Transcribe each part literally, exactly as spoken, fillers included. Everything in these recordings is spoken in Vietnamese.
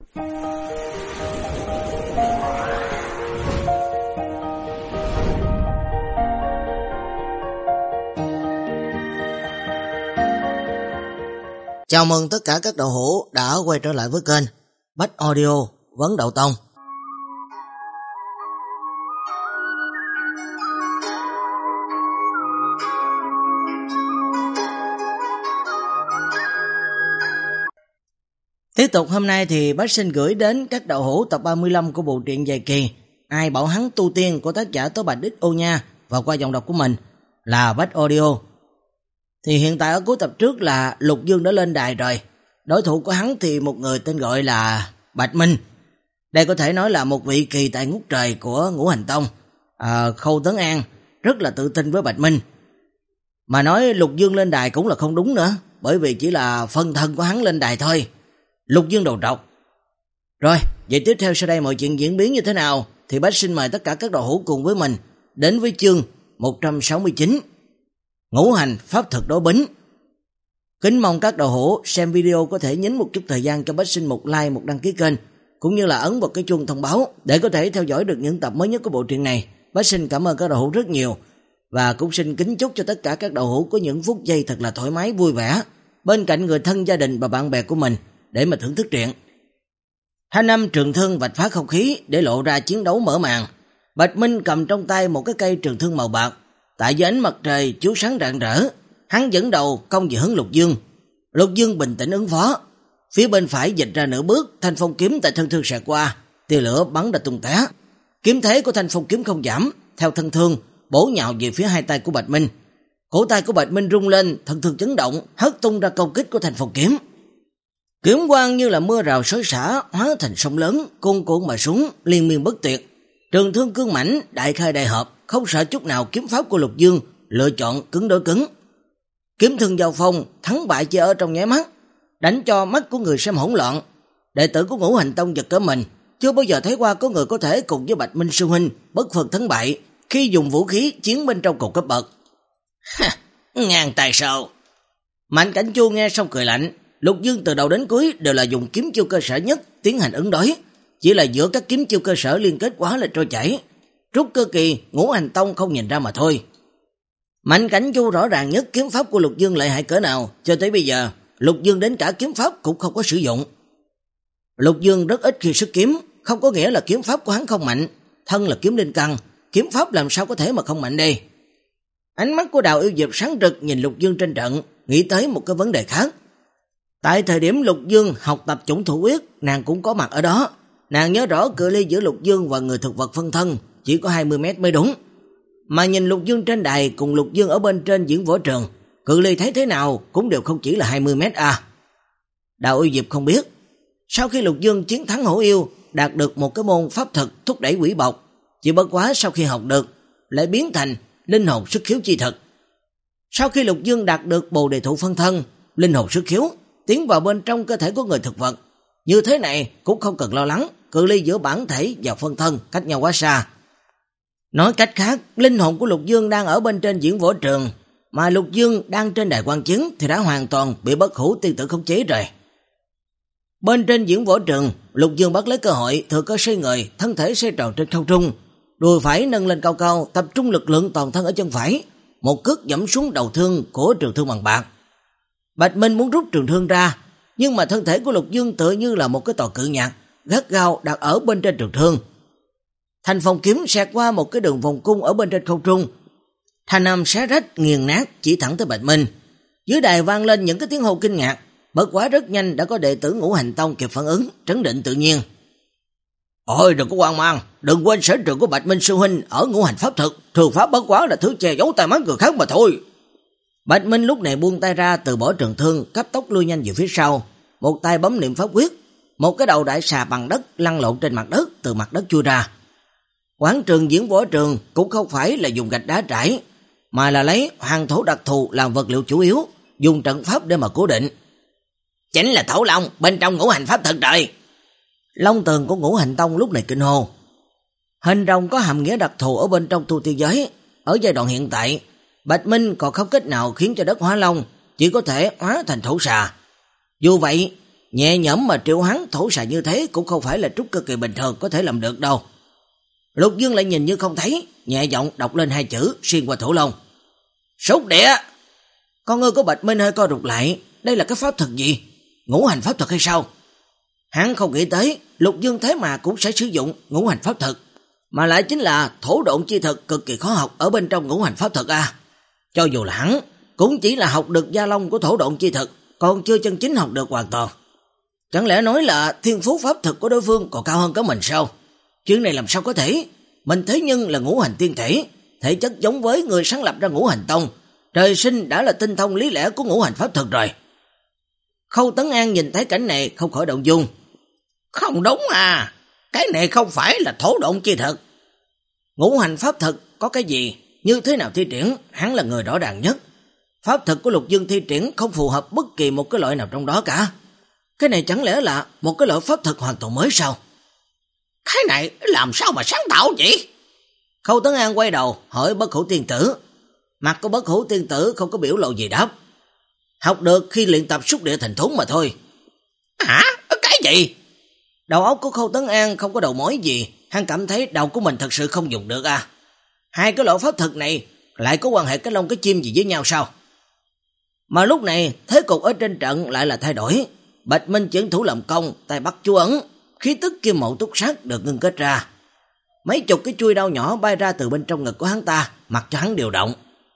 Chào mừng tất cả các đạo hữu đã quay trở lại với kênh Bách Audio Vấn Đạo Tông. Tiếp tục hôm nay thì Bách xin gửi đến các đạo hữu tập ba mươi lăm của bộ truyện dài kỳ Ai Bảo Hắn Tu Tiên của tác giả Tố Bạch Đích Ô Nha và qua giọng đọc của mình là Bách Audio. Thì hiện tại ở cuối tập trước là Lục Dương đã lên đài rồi. Đối thủ của hắn thì một người tên gọi là Bạch Minh. Đây có thể nói là một vị kỳ tài ngút trời của Ngũ Hành Tông. à, Khâu Tấn An rất là tự tin với Bạch Minh. Mà nói Lục Dương lên đài cũng là không đúng nữa, bởi vì chỉ là phân thân của hắn lên đài thôi. Lục Dương đầu trọc. Rồi, vậy tiếp theo sau đây mọi chuyện diễn biến như thế nào thì Bách xin mời tất cả các đạo hữu cùng với mình đến với chương một trăm sáu mươi chín Ngũ Hành Pháp Thực Đối Bính. Kính mong các đạo hữu xem video có thể nhấn một chút thời gian cho Bách xin một like, một đăng ký kênh, cũng như là ấn vào cái chuông thông báo để có thể theo dõi được những tập mới nhất của bộ truyện này. Bách xin cảm ơn các đạo hữu rất nhiều, và cũng xin kính chúc cho tất cả các đạo hữu có những phút giây thật là thoải mái vui vẻ bên cạnh người thân, gia đình và bạn bè của mình để mà thưởng thức truyện. Hai năm trường thương vạch phá không khí để lộ ra chiến đấu mở màn. Bạch Minh cầm trong tay một cái cây trường thương màu bạc, tại dưới ánh mặt trời chiếu sáng rạng rỡ, hắn dẫn đầu công về hướng Lục Dương. Lục Dương bình tĩnh ứng phó, phía bên phải dịch ra nửa bước, thanh phong kiếm tại thân thương xẹt qua, tia lửa bắn ra tung té. Kiếm thế của thanh phong kiếm không giảm, theo thân thương bổ nhào về phía hai tay của Bạch Minh. Cổ tay của Bạch Minh rung lên, thân thương chấn động, hất tung ra công kích của thanh phong kiếm. Kiếm quang như là mưa rào xối xả, hóa thành sông lớn, cuồn cuộn mà xuống, liên miên bất tuyệt. Trường thương cương mãnh, đại khai đại hợp, không sợ chút nào kiếm pháp của Lục Dương, lựa chọn cứng đối cứng. Kiếm thương giao phong, thắng bại chỉ ở trong nháy mắt, đánh cho mắt của người xem hỗn loạn. Đệ tử của Ngũ Hành Tông giật cả mình, chưa bao giờ thấy qua có người có thể cùng với Bạch Minh sư huynh bất phân thắng bại khi dùng vũ khí chiến bên trong cùng cấp bậc. Ha, ngàn tài sao? Mạnh Cảnh Chu nghe xong cười lạnh. Lục Dương từ đầu đến cuối đều là dùng kiếm chiêu cơ sở nhất tiến hành ứng đối, chỉ là giữa các kiếm chiêu cơ sở liên kết quá là trôi chảy, rút cơ kỳ Ngũ Hành Tông không nhìn ra mà thôi. Mạnh Cảnh Chu rõ ràng nhất kiếm pháp của Lục Dương lợi hại cỡ nào, cho tới bây giờ Lục Dương đến cả kiếm pháp cũng không có sử dụng. Lục Dương rất ít khi xuất kiếm, không có nghĩa là kiếm pháp của hắn không mạnh, thân là kiếm linh căn, kiếm pháp làm sao có thể mà không mạnh đây. Ánh mắt của Đào Yêu Diệp sáng rực nhìn Lục Dương trên trận, nghĩ tới một cái vấn đề khác. Tại thời điểm Lục Dương học tập chủng thủ quyết, nàng cũng có mặt ở đó. Nàng nhớ rõ cự ly giữa Lục Dương và người thực vật phân thân chỉ có hai mươi mét mới đúng. Mà nhìn Lục Dương trên đài cùng Lục Dương ở bên trên diễn võ trường, cự ly thấy thế nào cũng đều không chỉ là hai mươi mét à. Đào Yêu Diệp không biết, sau khi Lục Dương chiến thắng Hổ Yêu, đạt được một cái môn pháp thực thúc đẩy quỷ bộc, chỉ bất quá sau khi học được lại biến thành linh hồn xuất khiếu chi thực. Sau khi Lục Dương đạt được Bồ Đề Thụ phân thân, linh hồn xuất khiếu tiến vào bên trong cơ thể của người thực vật, như thế này cũng không cần lo lắng cự ly giữa bản thể và phân thân cách nhau quá xa. Nói cách khác, linh hồn của Lục Dương đang ở bên trên diễn võ trường, mà Lục Dương đang trên đài quan chiến thì đã hoàn toàn bị bất hủ tiên tử khống chế rồi. Bên trên diễn võ trường, Lục Dương bắt lấy cơ hội thừa cơ xoay người, thân thể xoay tròn trên không trung, đùi phải nâng lên cao cao, tập trung lực lượng toàn thân ở chân phải, một cước giẫm xuống đầu thương của trường thương bằng bạc. Bạch Minh muốn rút trường thương ra, nhưng mà thân thể của Lục Dương tựa như là một cái tòa cự nhạc gắt gao đặt ở bên trên trường thương. Thanh phong kiếm xẹt qua một cái đường vòng cung ở bên trên không trung, thanh âm xé rách nghiền nát chỉ thẳng tới Bạch Minh. Dưới đài vang lên những cái tiếng hô kinh ngạc, bất quá rất nhanh đã có đệ tử Ngũ Hành Tông kịp phản ứng, trấn định tự nhiên. Ôi đừng có hoang mang, đừng quên sở trường của Bạch Minh sư huynh ở Ngũ Hành Pháp thực, thường pháp bất quá là thứ che giấu tai mắt người khác mà thôi. Bạch Minh lúc này buông tay ra, từ bỏ trường thương, cấp tốc lui nhanh về phía sau, một tay bấm niệm pháp quyết, một cái đầu đại xà bằng đất lăn lộn trên mặt đất, từ mặt đất chui ra. Quán trường diễn võ trường cũng không phải là dùng gạch đá trải, mà là lấy hoàng thổ đặc thù làm vật liệu chủ yếu, dùng trận pháp để mà cố định. Chính là Thổ Long bên trong Ngũ Hành Pháp thực trời. Long tường của Ngũ Hành Tông lúc này kinh hô. Hình rồng có hàm nghĩa đặc thù ở bên trong tu tiên giới. Ở giai đoạn hiện tại, Bạch Minh còn không cách nào khiến cho đất hóa long, chỉ có thể hóa thành thổ xà. Dù vậy, nhẹ nhõm mà triệu hắn thổ xà như thế cũng không phải là trúc cơ kỳ bình thường có thể làm được đâu. Lục Dương lại nhìn như không thấy, nhẹ giọng đọc lên hai chữ xuyên qua thổ lông. Súc địa. Con ngươi của Bạch Minh hơi co rụt lại, đây là cái pháp thuật gì? Ngũ hành pháp thuật hay sao? Hắn không nghĩ tới Lục Dương thế mà cũng sẽ sử dụng ngũ hành pháp thuật, mà lại chính là thổ độn chi thực cực kỳ khó học ở bên trong ngũ hành pháp thuật à. Cho dù là hắn cũng chỉ là học được gia long của thổ độn chi thực, còn chưa chân chính học được hoàn toàn. Chẳng lẽ nói là thiên phú pháp thuật của đối phương còn cao hơn cả mình sao? Chuyện này làm sao có thể? Mình thế nhưng là ngũ hành tiên thể, thể chất giống với người sáng lập ra ngũ hành tông, trời sinh đã là tinh thông lý lẽ của ngũ hành pháp thuật rồi. Khâu Tấn An nhìn thấy cảnh này không khỏi động dung. Không đúng à, cái này không phải là thổ độn chi thực. Ngũ hành pháp thuật có cái gì, như thế nào thi triển, hắn là người rõ ràng nhất. Pháp thuật của Lục Dương thi triển không phù hợp bất kỳ một cái loại nào trong đó cả. Cái này chẳng lẽ là một cái loại pháp thuật hoàn toàn mới sao? Cái này làm sao mà sáng tạo vậy? Khâu Tấn An quay đầu hỏi Bất Hủ Tiên Tử. Mặt của Bất Hủ Tiên Tử không có biểu lộ gì đáp. Học được khi luyện tập xúc địa thành thốn mà thôi. Hả? Cái gì? Đầu óc của Khâu Tấn An không có đầu mối gì, hắn cảm thấy đầu của mình thật sự không dùng được à. Hai cái loại pháp thuật này lại có quan hệ cái lông cái chim gì với nhau sao? Mà lúc này thế cục ở trên trận lại là thay đổi. Bạch Minh chuyển thủ làm công, tay bắt chú ấn, khí tức kim mậu túc sát được ngưng kết ra. Mấy chục cái chuôi đao nhỏ bay ra từ bên trong ngực của hắn ta, mặc cho hắn điều động.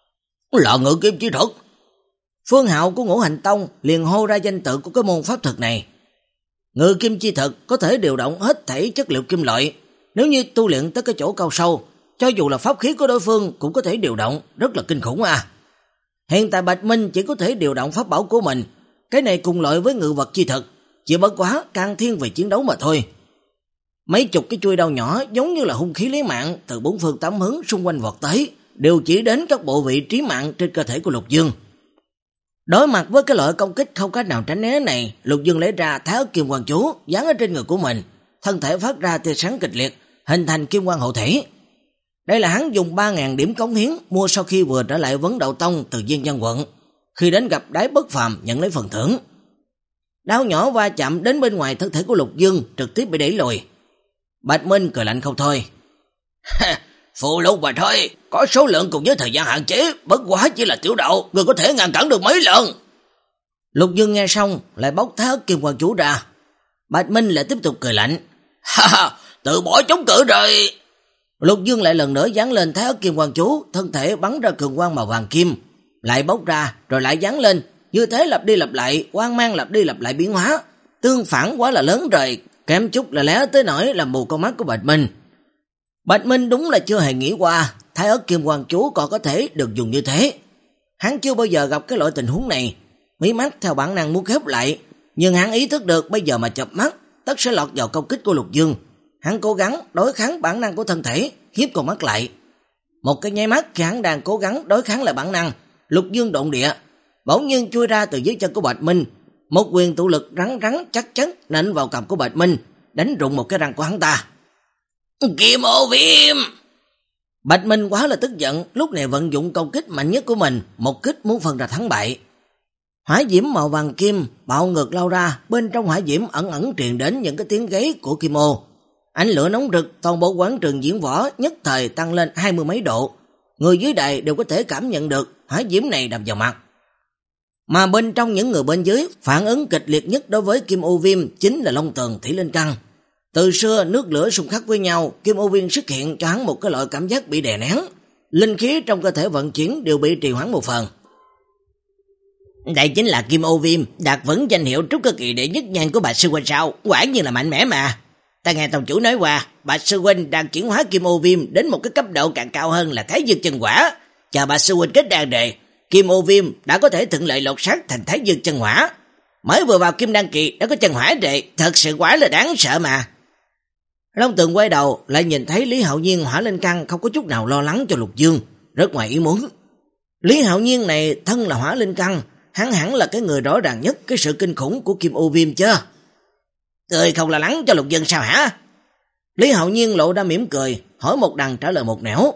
Là ngự kim chi thuật. Phương Hạo của Ngũ Hành Tông liền hô ra danh tự của cái môn pháp thuật này. Ngự kim chi thuật có thể điều động hết thảy chất liệu kim loại. Nếu như tu luyện tới cái chỗ cao sâu, cho dù là pháp khí của đối phương cũng có thể điều động, rất là kinh khủng à. Hiện tại Bạch Minh chỉ có thể điều động pháp bảo của mình, cái này cùng loại với ngự vật chi thực, chỉ bất quá càng thiên về chiến đấu mà thôi. Mấy chục cái chuôi đao nhỏ giống như là hung khí lấy mạng từ bốn phương tám hướng xung quanh vọt tới, đều chỉ đến các bộ vị trí mạng trên cơ thể của Lục Dương. Đối mặt với cái loại công kích không cách nào tránh né này, Lục Dương lấy ra Thái Ức Kim Quang Chú dán ở trên người của mình, thân thể phát ra tia sáng kịch liệt, hình thành kim quang hộ thể. Đây là hắn dùng ba nghìn điểm cống hiến mua sau khi vừa trở lại Vấn Đạo Tông từ Diên Văn quận, khi đến gặp Đái Bất Phàm nhận lấy phần thưởng. Đao nhỏ va chạm đến bên ngoài thân thể của Lục Dương, trực tiếp bị đẩy lùi. Bạch Minh cười lạnh không thôi. Phụ lục mà thôi, có số lượng cùng với thời gian hạn chế, bất quá chỉ là tiểu đạo, người có thể ngăn cản được mấy lần. Lục Dương nghe xong lại bóc Thái Ức Kim Quang Chú ra. Bạch Minh lại tiếp tục cười lạnh. Ha ha, tự bỏ chống cự rồi. Lục Dương lại lần nữa dán lên Thái Ức Kim Quang Chú, thân thể bắn ra cường quang màu vàng kim, lại bóc ra rồi lại dán lên, như thế lặp đi lặp lại, quang mang lặp đi lặp lại biến hóa, tương phản quá là lớn rồi, kém chút là lẽ tới nỗi làm mù con mắt của Bạch Minh. Bạch Minh đúng là chưa hề nghĩ qua Thái Ức Kim Quang Chú còn có thể được dùng như thế. Hắn chưa bao giờ gặp cái loại tình huống này, mí mắt theo bản năng muốn khép lại, nhưng hắn ý thức được bây giờ mà chợp mắt tất sẽ lọt vào công kích của Lục Dương. Hắn cố gắng đối kháng bản năng của thân thể, hiếp con mắt lại. Một cái nháy mắt khi hắn đang cố gắng đối kháng lại bản năng, Lục Dương độn địa, bỗng nhiên chui ra từ dưới chân của Bạch Minh, một quyền tụ lực rắn rắn chắc chắn nện vào cằm của Bạch Minh, đánh rụng một cái răng của hắn ta. Kim ô viêm! Bạch Minh quá là tức giận, lúc này vận dụng công kích mạnh nhất của mình, một kích muốn phân ra thắng bại. Hỏa diễm màu vàng kim bạo ngược lao ra, bên trong hỏa diễm ẩn ẩn truyền đến những cái tiếng gáy của Kim Ô. Ánh lửa nóng rực, toàn bộ quán trường diễn võ nhất thời tăng lên hai mươi mấy độ. Người dưới đài đều có thể cảm nhận được hỏa diễm này đập vào mặt. Mà bên trong những người bên dưới, phản ứng kịch liệt nhất đối với Kim Ô Viêm chính là Long Tường Thủy Linh Căn. Từ xưa nước lửa xung khắc với nhau, Kim Ô Viêm xuất hiện cho hắn một cái loại cảm giác bị đè nén, linh khí trong cơ thể vận chuyển đều bị trì hoãn một phần. Đây chính là Kim Ô Viêm, đạt vững danh hiệu trúc cơ kỳ đệ nhất nhanh của Bạch Sư Huynh sao? Quả nhiên là mạnh mẽ mà. Ta nghe tông chủ nói qua, Bạch Sư Huynh đang chuyển hóa Kim Ô Viêm đến một cái cấp độ càng cao hơn là Thái Dương Chân Hỏa. Chờ Bạch Sư Huynh kết đan đề, Kim Ô Viêm đã có thể thuận lợi lột xác thành Thái Dương Chân Hỏa. Mới vừa vào Kim Đan kỳ đã có chân hỏa đề, thật sự quá là đáng sợ mà. Long Tường quay đầu lại nhìn thấy Lý Hạo Nhiên hỏa linh căn không có chút nào lo lắng cho Lục Dương, rất ngoài ý muốn. Lý Hạo Nhiên này thân là hỏa linh căn, hắn hẳn là cái người rõ ràng nhất cái sự kinh khủng của Kim Ô Viêm chứ. Người không lo lắng cho Lục Dương sao hả? Lý Hạo Nhiên lộ ra mỉm cười, hỏi một đằng trả lời một nẻo.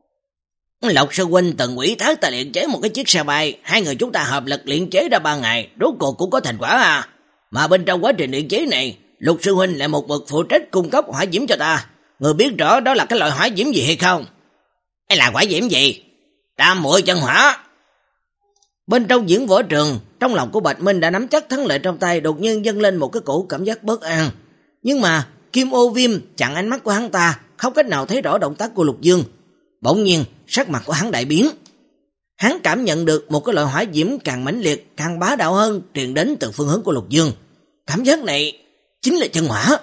Lộc Sư Huynh từng ủy thác ta luyện chế một cái chiếc xe bay, hai người chúng ta hợp lực luyện chế ra ba ngày, rốt cuộc cũng có thành quả à. Mà bên trong quá trình luyện chế này, Lục sư huynh lại một bậc phụ trách cung cấp hỏa diễm cho ta. Người biết rõ đó là cái loại hỏa diễm gì hay không? Hay là hỏa diễm gì? Tam muội chân hỏa. Bên trong diễn võ trường, trong lòng của Bạch Minh đã nắm chắc thắng lợi trong tay, đột nhiên dâng lên một cái cổ cảm giác bất an. Nhưng mà Kim Ô Viêm chặn ánh mắt của hắn ta, không cách nào thấy rõ động tác của Lục Dương. Bỗng nhiên, sắc mặt của hắn đại biến. Hắn cảm nhận được một cái loại hỏa diễm càng mãnh liệt, càng bá đạo hơn truyền đến từ phương hướng của Lục Dương. Cảm giác này chính là chân hỏa.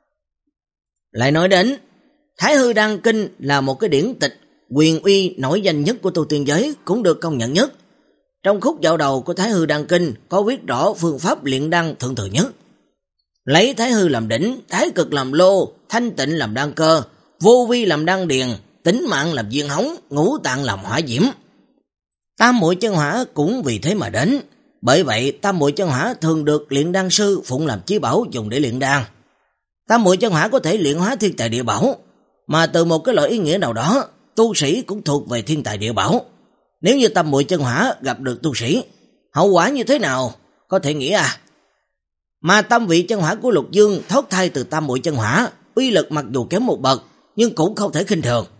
Lại nói đến, Thái Hư Đăng Kinh là một cái điển tịch quyền uy nổi danh nhất của tu tiên giới, cũng được công nhận nhất. Trong khúc dạo đầu của Thái Hư Đăng Kinh có viết rõ phương pháp luyện đan thượng thừa nhất. Lấy Thái Hư làm đỉnh, Thái Cực làm lô, Thanh Tịnh làm đan cơ, Vô Vi làm đan điền, Tính Mạng làm viên hống, Ngũ Tạng làm hỏa diễm. Tam muội chân hỏa cũng vì thế mà đến. Bởi vậy tam muội chân hỏa thường được luyện đan sư phụng làm chí bảo dùng để luyện đan. Tam muội chân hỏa có thể luyện hóa thiên tài địa bảo, mà từ một cái loại ý nghĩa nào đó, tu sĩ cũng thuộc về thiên tài địa bảo. Nếu như tam muội chân hỏa gặp được tu sĩ, hậu quả như thế nào có thể nghĩ à. Mà tam vị chân hỏa của Lục Dương thoát thai từ tam muội chân hỏa, uy lực mặc dù kém một bậc nhưng cũng không thể khinh thường.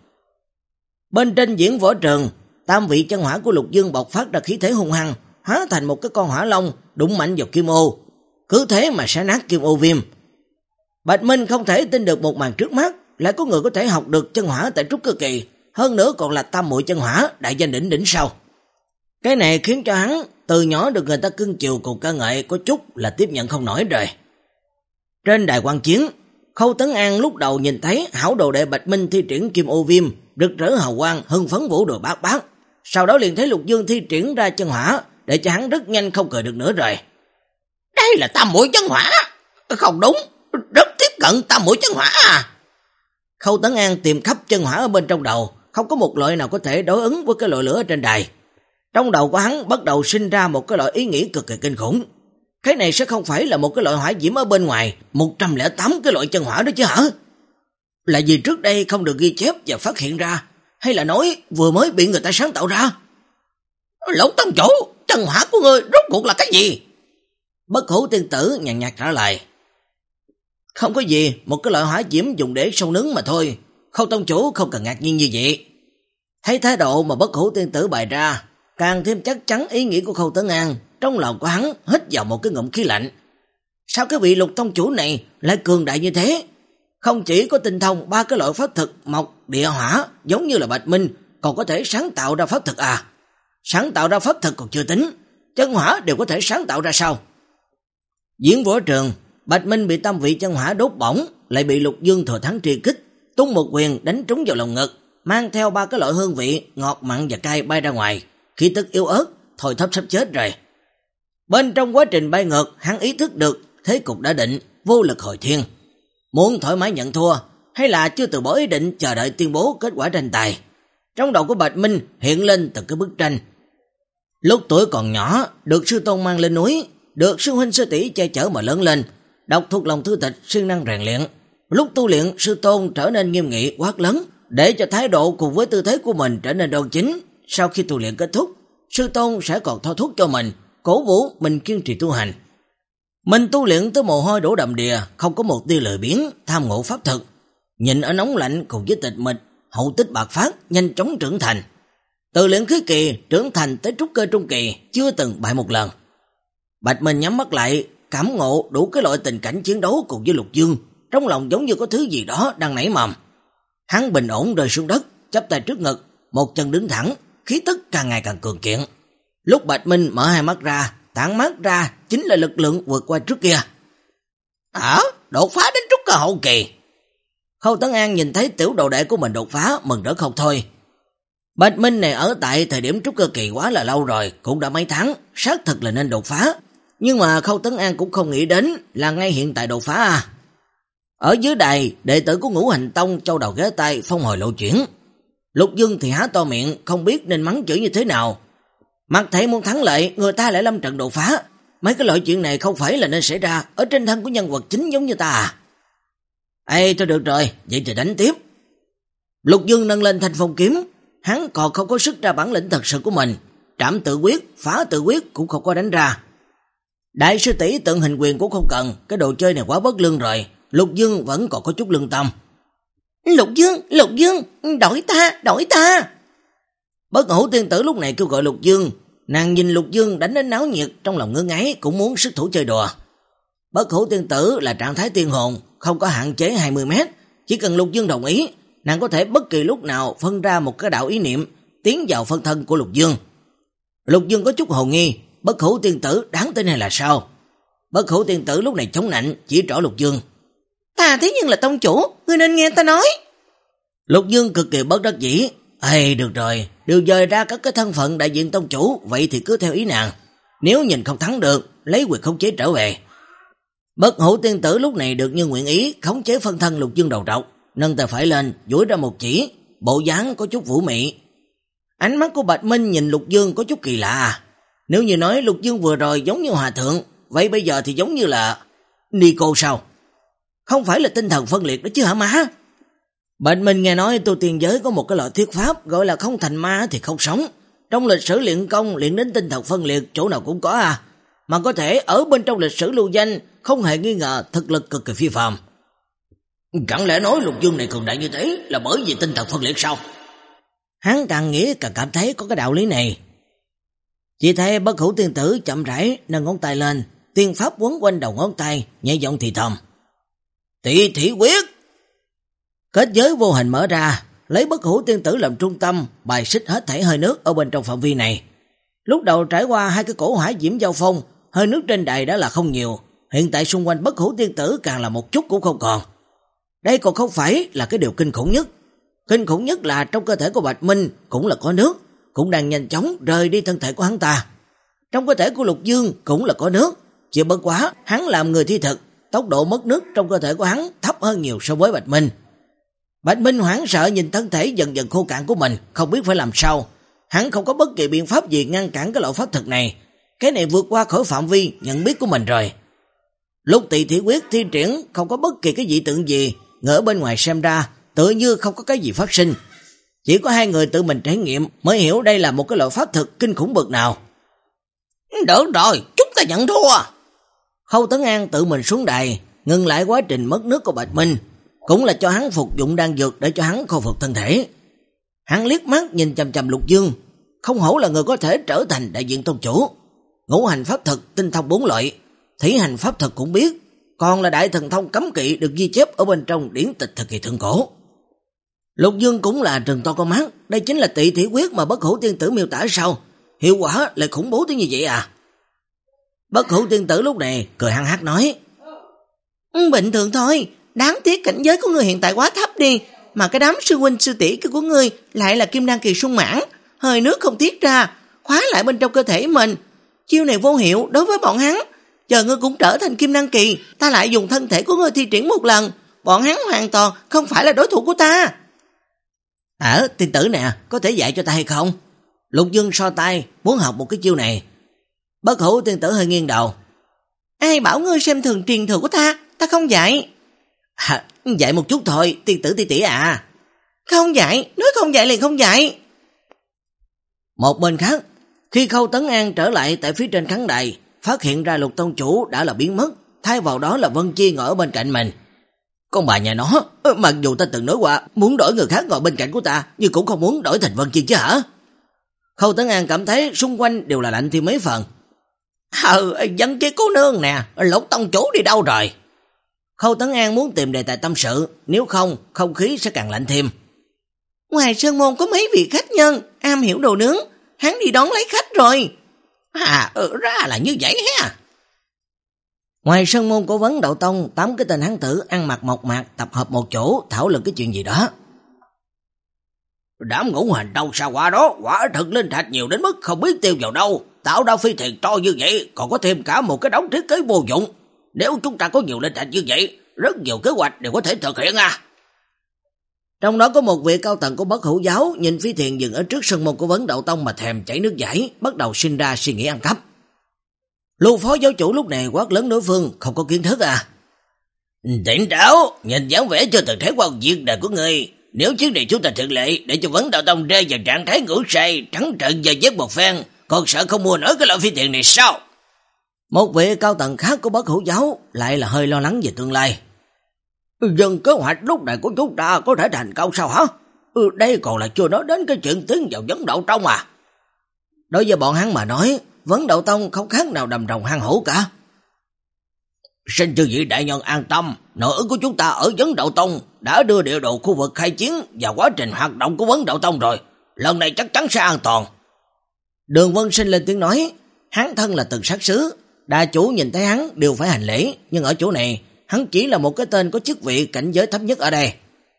Bên trên diễn võ trường, tam vị chân hỏa của Lục Dương bộc phát ra khí thế hung hăng, hóa thành một cái con hỏa long đụng mạnh vào Kim Ô, cứ thế mà xé nát Kim Ô Viêm. Bạch Minh không thể tin được một màn trước mắt, lại có người có thể học được chân hỏa tại trúc cơ kỳ, hơn nữa còn là tam muội chân hỏa đại danh đỉnh đỉnh sau. Cái này khiến cho hắn từ nhỏ được người ta cưng chiều cùng ca ngợi, có chút là tiếp nhận không nổi rồi. Trên đài quan chiến, Khâu Tấn An lúc đầu nhìn thấy hảo đồ đệ Bạch Minh thi triển Kim Ô Viêm, rực rỡ hào quang, hưng phấn vũ đồ bát bát. Sau đó liền thấy Lục Dương thi triển ra chân hỏa, để cho hắn rất nhanh không cười được nữa rồi. Đây là tam muội chân hỏa. Không đúng, rất tiếp cận tam muội chân hỏa à. Khâu Tấn An tìm khắp chân hỏa ở bên trong đầu, không có một loại nào có thể đối ứng với cái loại lửa trên đài. Trong đầu của hắn bắt đầu sinh ra một cái loại ý nghĩ cực kỳ kinh khủng. Cái này sẽ không phải là một cái loại hỏa diễm ở bên ngoài một trăm lẻ tám cái loại chân hỏa đó chứ hả? Là vì trước đây không được ghi chép và phát hiện ra, hay là nói vừa mới bị người ta sáng tạo ra? Lỗ tông chủ, chân hỏa của ngươi rốt cuộc là cái gì? Bất Hủ tiên tử nhàn nhạt trả lời. Không có gì, một cái loại hỏa diễm dùng để sâu nướng mà thôi. Khâu tông chủ không cần ngạc nhiên như vậy. Thấy thái độ mà Bất Hủ tiên tử bày ra, càng thêm chắc chắn ý nghĩ của Khâu Tấn An. Trong lòng của hắn hít vào một cái ngụm khí lạnh. Sao cái vị Lục tông chủ này lại cường đại như thế? Không chỉ có tinh thông ba cái loại pháp thực mộc, địa, hỏa giống như là Bạch Minh, còn có thể sáng tạo ra pháp thực à? Sáng tạo ra pháp thực còn chưa tính, chân hỏa đều có thể sáng tạo ra sao? Diễn võ trường, Bạch Minh bị tam vị chân hỏa đốt bỏng, lại bị Lục Dương thừa thắng truy kích, tung một quyền đánh trúng vào lồng ngực, mang theo ba cái loại hương vị ngọt, mặn và cay bay ra ngoài, khí tức yếu ớt, thôi thấp sắp chết rồi. Bên trong quá trình bay ngược, hắn ý thức được thế cục đã định, vô lực hồi thiên. Muốn thoải mái nhận thua, hay là chưa từ bỏ ý định chờ đợi tuyên bố kết quả tranh tài. Trong đầu của Bạch Minh hiện lên từng cái bức tranh. Lúc tuổi còn nhỏ, được sư tôn mang lên núi, được sư huynh sư tỷ che chở mà lớn lên, đọc thuộc lòng thư tịch, siêng năng rèn luyện. Lúc tu luyện, sư tôn trở nên nghiêm nghị quát lớn, để cho thái độ cùng với tư thế của mình trở nên đoan chính. Sau khi tu luyện kết thúc, sư tôn sẽ còn thoa thuốc cho mình, cổ vũ mình kiên trì tu hành. Mình tu luyện tới mồ hôi đổ đầm đìa, không có một tia lười biếng, tham ngộ pháp thực, nhìn ở nóng lạnh cùng với tịch mịch, hậu tích bạc phát, nhanh chóng trưởng thành. Từ luyện khí kỳ trưởng thành tới trúc cơ trung kỳ, chưa từng bại một lần. Bạch Minh nhắm mắt lại, cảm ngộ đủ cái loại tình cảnh chiến đấu cùng với Lục Dương, trong lòng giống như có thứ gì đó đang nảy mầm. Hắn bình ổn rơi xuống đất, chắp tay trước ngực, một chân đứng thẳng, khí tức càng ngày càng cường kiện. Lúc Bạch Minh mở hai mắt ra, tản mát ra chính là lực lượng vượt qua trước kia. À, đột phá đến trúc cơ hậu kỳ. Khâu Tấn An nhìn thấy tiểu đồ đệ của mình đột phá, mừng rỡ không thôi. Bạch Minh này ở tại thời điểm trúc cơ kỳ quá là lâu rồi, cũng đã mấy tháng, xác thực là nên đột phá. Nhưng mà Khâu Tấn An cũng không nghĩ đến là ngay hiện tại đột phá à. Ở dưới đài, đệ tử của Ngũ Hành Tông châu đầu ghé tay phong hồi lộ chuyển. Lục Dương thì há to miệng, không biết nên mắng chửi như thế nào. Mặt thấy muốn thắng lợi, người ta lại lâm trận đột phá. Mấy cái loại chuyện này không phải là nên xảy ra ở trên thân của nhân vật chính giống như ta à. Ê, thôi được rồi, vậy thì đánh tiếp. Lục Dương nâng lên thanh phong kiếm, hắn còn không có sức ra bản lĩnh thật sự của mình. Trảm tự quyết, phá tự quyết cũng không có đánh ra. Đại sư tỷ tượng hình quyền cũng không cần, cái đồ chơi này quá bất lương rồi. Lục Dương vẫn còn có chút lương tâm. Lục Dương, Lục Dương, đổi ta, đổi ta. Bất Hủ tiên tử lúc này kêu gọi Lục Dương. Nàng nhìn Lục Dương đánh đến náo nhiệt, trong lòng ngứa ngáy cũng muốn sức thủ chơi đùa. Bất Hủ tiên tử là trạng thái tiên hồn, không có hạn chế hai mươi mét, chỉ cần Lục Dương đồng ý, nàng có thể bất kỳ lúc nào phân ra một cái đạo ý niệm tiến vào phân thân của Lục Dương. Lục Dương có chút hồ nghi, Bất Hủ tiên tử đáng tin hay là sao? Bất Hủ tiên tử lúc này chống nạnh chỉ trỏ Lục Dương. Ta thế nhưng là tông chủ, ngươi nên nghe ta nói. Lục Dương cực kỳ bất đắc dĩ. Ê, được rồi, điều dời ra các cái thân phận đại diện tông chủ, vậy thì cứ theo ý nàng. Nếu nhìn không thắng được, lấy quyền khống chế trở về. Bất Hủ tiên tử lúc này được như nguyện ý khống chế phân thân Lục Dương đầu trọc, nâng tay phải lên, duỗi ra một chỉ, bộ dáng có chút vũ mị. Ánh mắt của Bạch Minh nhìn Lục Dương có chút kỳ lạ. Nếu như nói Lục Dương vừa rồi giống như hòa thượng, vậy bây giờ thì giống như là Nico sao? Không phải là tinh thần phân liệt đó chứ hả má? Bạch Minh nghe nói tu tiên giới có một cái loại thuyết pháp gọi là không thành ma thì không sống. Trong lịch sử luyện công luyện đến tinh thần phân liệt chỗ nào cũng có à. Mà có thể ở bên trong lịch sử lưu danh, không hề nghi ngờ thực lực cực kỳ phi phàm. Chẳng lẽ nói Lục Dương này cường đại như thế là bởi vì tinh thần phân liệt sao? Hắn càng nghĩ càng cảm thấy có cái đạo lý này. Chỉ thấy Bất Hủ tiên tử chậm rãi nâng ngón tay lên, tiên pháp quấn quanh đầu ngón tay, nhẹ giọng thì thầm. Tị thủy quyết. Kết giới vô hình mở ra, lấy Bất Hủ tiên tử làm trung tâm, bài xích hết thảy hơi nước ở bên trong phạm vi này. Lúc đầu trải qua hai cái cổ hỏa diễm giao phong, hơi nước trên đài đã là không nhiều, hiện tại xung quanh Bất Hủ tiên tử càng là một chút cũng không còn. Đây còn không phải là cái điều kinh khủng nhất. Kinh khủng nhất là trong cơ thể của Bạch Minh cũng là có nước, cũng đang nhanh chóng rời đi thân thể của hắn ta. Trong cơ thể của Lục Dương cũng là có nước, chỉ bất quá hắn làm người thi thực, tốc độ mất nước trong cơ thể của hắn thấp hơn nhiều so với Bạch Minh. Bạch Minh hoảng sợ nhìn thân thể dần dần khô cạn của mình, không biết phải làm sao. Hắn không có bất kỳ biện pháp gì ngăn cản cái loại pháp thực này. Cái này vượt qua khỏi phạm vi nhận biết của mình rồi. Lúc Tị thủy quyết thi triển không có bất kỳ cái dị tượng gì, ngỡ bên ngoài xem ra tự như không có cái gì phát sinh. Chỉ có hai người tự mình trải nghiệm mới hiểu đây là một cái loại pháp thực kinh khủng bậc nào. Được rồi, chúng ta nhận thua. Khâu Tấn An tự mình xuống đài, ngừng lại quá trình mất nước của Bạch Minh, cũng là cho hắn phục dụng đan dược để cho hắn khôi phục thân thể. Hắn liếc mắt nhìn chằm chằm Lục Dương, không hổ là người có thể trở thành đại diện tông chủ. Ngũ hành pháp thực tinh thông bốn loại, thủy hành pháp thực cũng biết, còn là đại thần thông cấm kỵ được ghi chép ở bên trong điển tịch thời kỳ thượng cổ. Lục Dương cũng là trừng to con mắt, đây chính là Tị thủy quyết mà Bất Hủ tiên tử miêu tả sao? Hiệu quả lại khủng bố tới như vậy à? Bất Hủ tiên tử lúc này cười hăng hắc nói. Bình thường thôi, đáng tiếc cảnh giới của ngươi hiện tại quá thấp đi, mà cái đám sư huynh sư tỷ của ngươi lại là kim đan kỳ sung mãn, hơi nước không tiết ra, khóa lại bên trong cơ thể mình. Chiêu này vô hiệu đối với bọn hắn. Chờ ngươi cũng trở thành kim đan kỳ, ta lại dùng thân thể của ngươi thi triển một lần, bọn hắn hoàn toàn không phải là đối thủ của ta. Ờ, tiên tử nè, có thể dạy cho ta hay không? Lục Dương so tay, muốn học một cái chiêu này. Bất Hủ tiên tử hơi nghiêng đầu. Ai bảo ngươi xem thường truyền thừa của ta, ta không dạy. À, dạy một chút thôi, tiên tử tỷ tỷ à. Không dạy, nói không dạy liền không dạy. Một bên khác, khi Khâu Tấn An trở lại tại phía trên khán đài, phát hiện ra Lục tông chủ đã là biến mất, thay vào đó là Vân Chi ngồi ở bên cạnh mình. Con bà nhà nó, mặc dù ta từng nói qua muốn đổi người khác ngồi bên cạnh của ta, nhưng cũng không muốn đổi thành Vân Chi chứ hả? Khâu Tấn An cảm thấy xung quanh đều là lạnh thêm mấy phần. Ờ, dân kia cô nương nè, Lục tông chủ đi đâu rồi? Khâu Tấn An muốn tìm đề tài tâm sự, nếu không, không khí sẽ càng lạnh thêm. Ngoài sơn môn có mấy vị khách nhân, am hiểu đồ nướng, hắn đi đón lấy khách rồi. À, ừ, ra là như vậy ha. Ngoài sơn môn cố vấn Đạo Tông, tám cái tên hán tử ăn mặc mộc mạc tập hợp một chỗ thảo luận cái chuyện gì đó. Đám ngũ hành đâu sao qua đó, quả thực linh thạch nhiều đến mức không biết tiêu vào đâu, tạo ra phi thuyền to như vậy, còn có thêm cả một cái đống thiết kế vô dụng. Nếu chúng ta có nhiều linh thạch như vậy, rất nhiều kế hoạch đều có thể thực hiện à. Trong đó có một vị cao tầng của Bất Hủ giáo nhìn phi thuyền dừng ở trước sân môn của vấn Đạo Tông mà thèm chảy nước dãi, bắt đầu sinh ra suy nghĩ ăn cắp. Lưu phó giáo chủ lúc này quát lớn đối phương, không có kiến thức à. Tỉnh táo, nhìn dáng vẻ chưa từng thấy qua việc đời của người. Nếu chiến này chúng ta thực lệ để cho vấn Đạo Tông rơi vào trạng thái ngủ say, trắng trợn và giết một phen, còn sợ không mua nổi cái loại phi thuyền này sao? Một vị cao tầng khác của Bất Hủ giáo lại là hơi lo lắng về tương lai. Dân kế hoạch lúc này của chúng ta có thể thành công sao hả? Ừ, đây còn là chưa nói đến cái chuyện tiến vào vấn đậu tông à. Đối với bọn hắn mà nói, vấn đậu tông không khác nào đầm rồng hang hổ cả. Xin chư vị đại nhân an tâm, nội ứng của chúng ta ở vấn đậu tông đã đưa địa đồ khu vực khai chiến và quá trình hoạt động của vấn đậu tông rồi. Lần này chắc chắn sẽ an toàn. Đường Vân Sinh lên tiếng nói, hắn thân là từng sát sứ, đà chủ nhìn thấy hắn đều phải hành lễ, nhưng ở chỗ này, hắn chỉ là một cái tên có chức vị cảnh giới thấp nhất ở đây.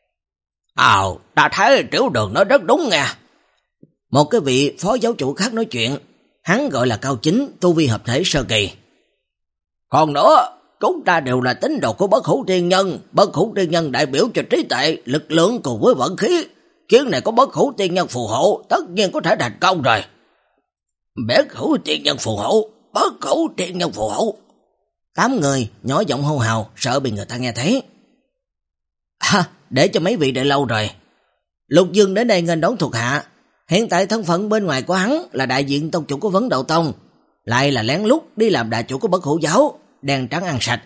Ào, ta thấy Tiểu Đường nói rất đúng nha. Một cái vị phó giáo chủ khác nói chuyện, hắn gọi là Cao Chính, tu vi hợp thể sơ kỳ. Còn nữa, chúng ta đều là tín đồ của Bất Hủ Tiên Nhân, Bất Hủ Tiên Nhân đại biểu cho trí tuệ, lực lượng cùng với vận khí. Chuyến này có Bất Hủ Tiên Nhân phù hộ, tất nhiên có thể thành công rồi. Bất Hủ Tiên Nhân phù hộ, Bất Hủ Tiên Nhân phù hộ. Tám người nhỏ giọng hô hào, sợ bị người ta nghe thấy. À, để cho mấy vị đợi lâu rồi. Lục Dương đến đây nghênh đón thuộc hạ. Hiện tại thân phận bên ngoài của hắn là đại diện tông chủ của Vấn Đậu Tông, lại là lén lút đi làm đại chủ của Bất Hủ giáo, đen trắng ăn sạch.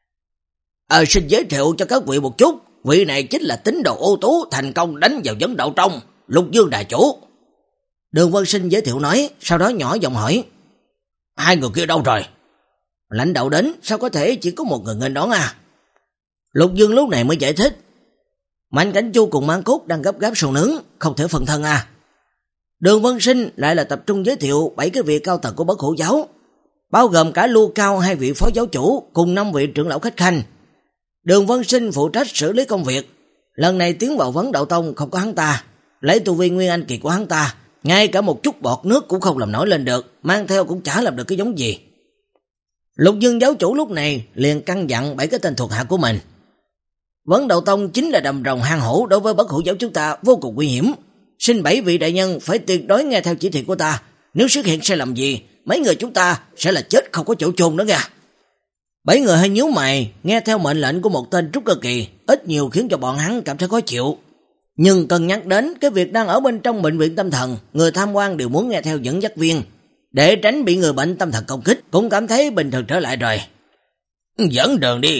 Ờ, xin giới thiệu cho các vị một chút, vị này chính là tín đồ ưu tú thành công đánh vào Vấn Đậu Tông, Lục Dương đại chủ. Đường Vân Sinh giới thiệu nói, sau đó nhỏ giọng hỏi, hai người kia đâu rồi? Lãnh đạo đến, sao có thể chỉ có một người nghênh đón à? Lục Dương lúc này mới giải thích, Mạnh Cảnh Chu cùng Mang Cốt đang gấp gáp sầu nướng, không thể phân thân à. Đường Vân Sinh lại là tập trung giới thiệu bảy cái vị cao tầng của Bất Hủ giáo, bao gồm cả Lưu Cao hai vị phó giáo chủ cùng năm vị trưởng lão khách khanh. Đường Vân Sinh phụ trách xử lý công việc, lần này tiến vào Vấn Đậu Tông không có hắn ta, lấy tu vi nguyên anh kỳ của hắn ta, ngay cả một chút bọt nước cũng không làm nổi lên được, mang theo cũng chả làm được cái giống gì. Lục Dương giáo chủ lúc này liền căn dặn bảy cái tên thuộc hạ của mình. Vấn Đậu Tông chính là đầm rồng hang hổ đối với Bất Hủ giáo chúng ta vô cùng nguy hiểm. Xin bảy vị đại nhân phải tuyệt đối nghe theo chỉ thị của ta, nếu xuất hiện sai lầm gì, mấy người chúng ta sẽ là chết không có chỗ chôn nữa nha. Bảy người hơi nhíu mày, nghe theo mệnh lệnh của một tên trúc cơ kỳ, ít nhiều khiến cho bọn hắn cảm thấy khó chịu. Nhưng cần nhắc đến cái việc đang ở bên trong bệnh viện tâm thần, người tham quan đều muốn nghe theo dẫn dắt viên, để tránh bị người bệnh tâm thần công kích, cũng cảm thấy bình thường trở lại rồi. Dẫn đường đi.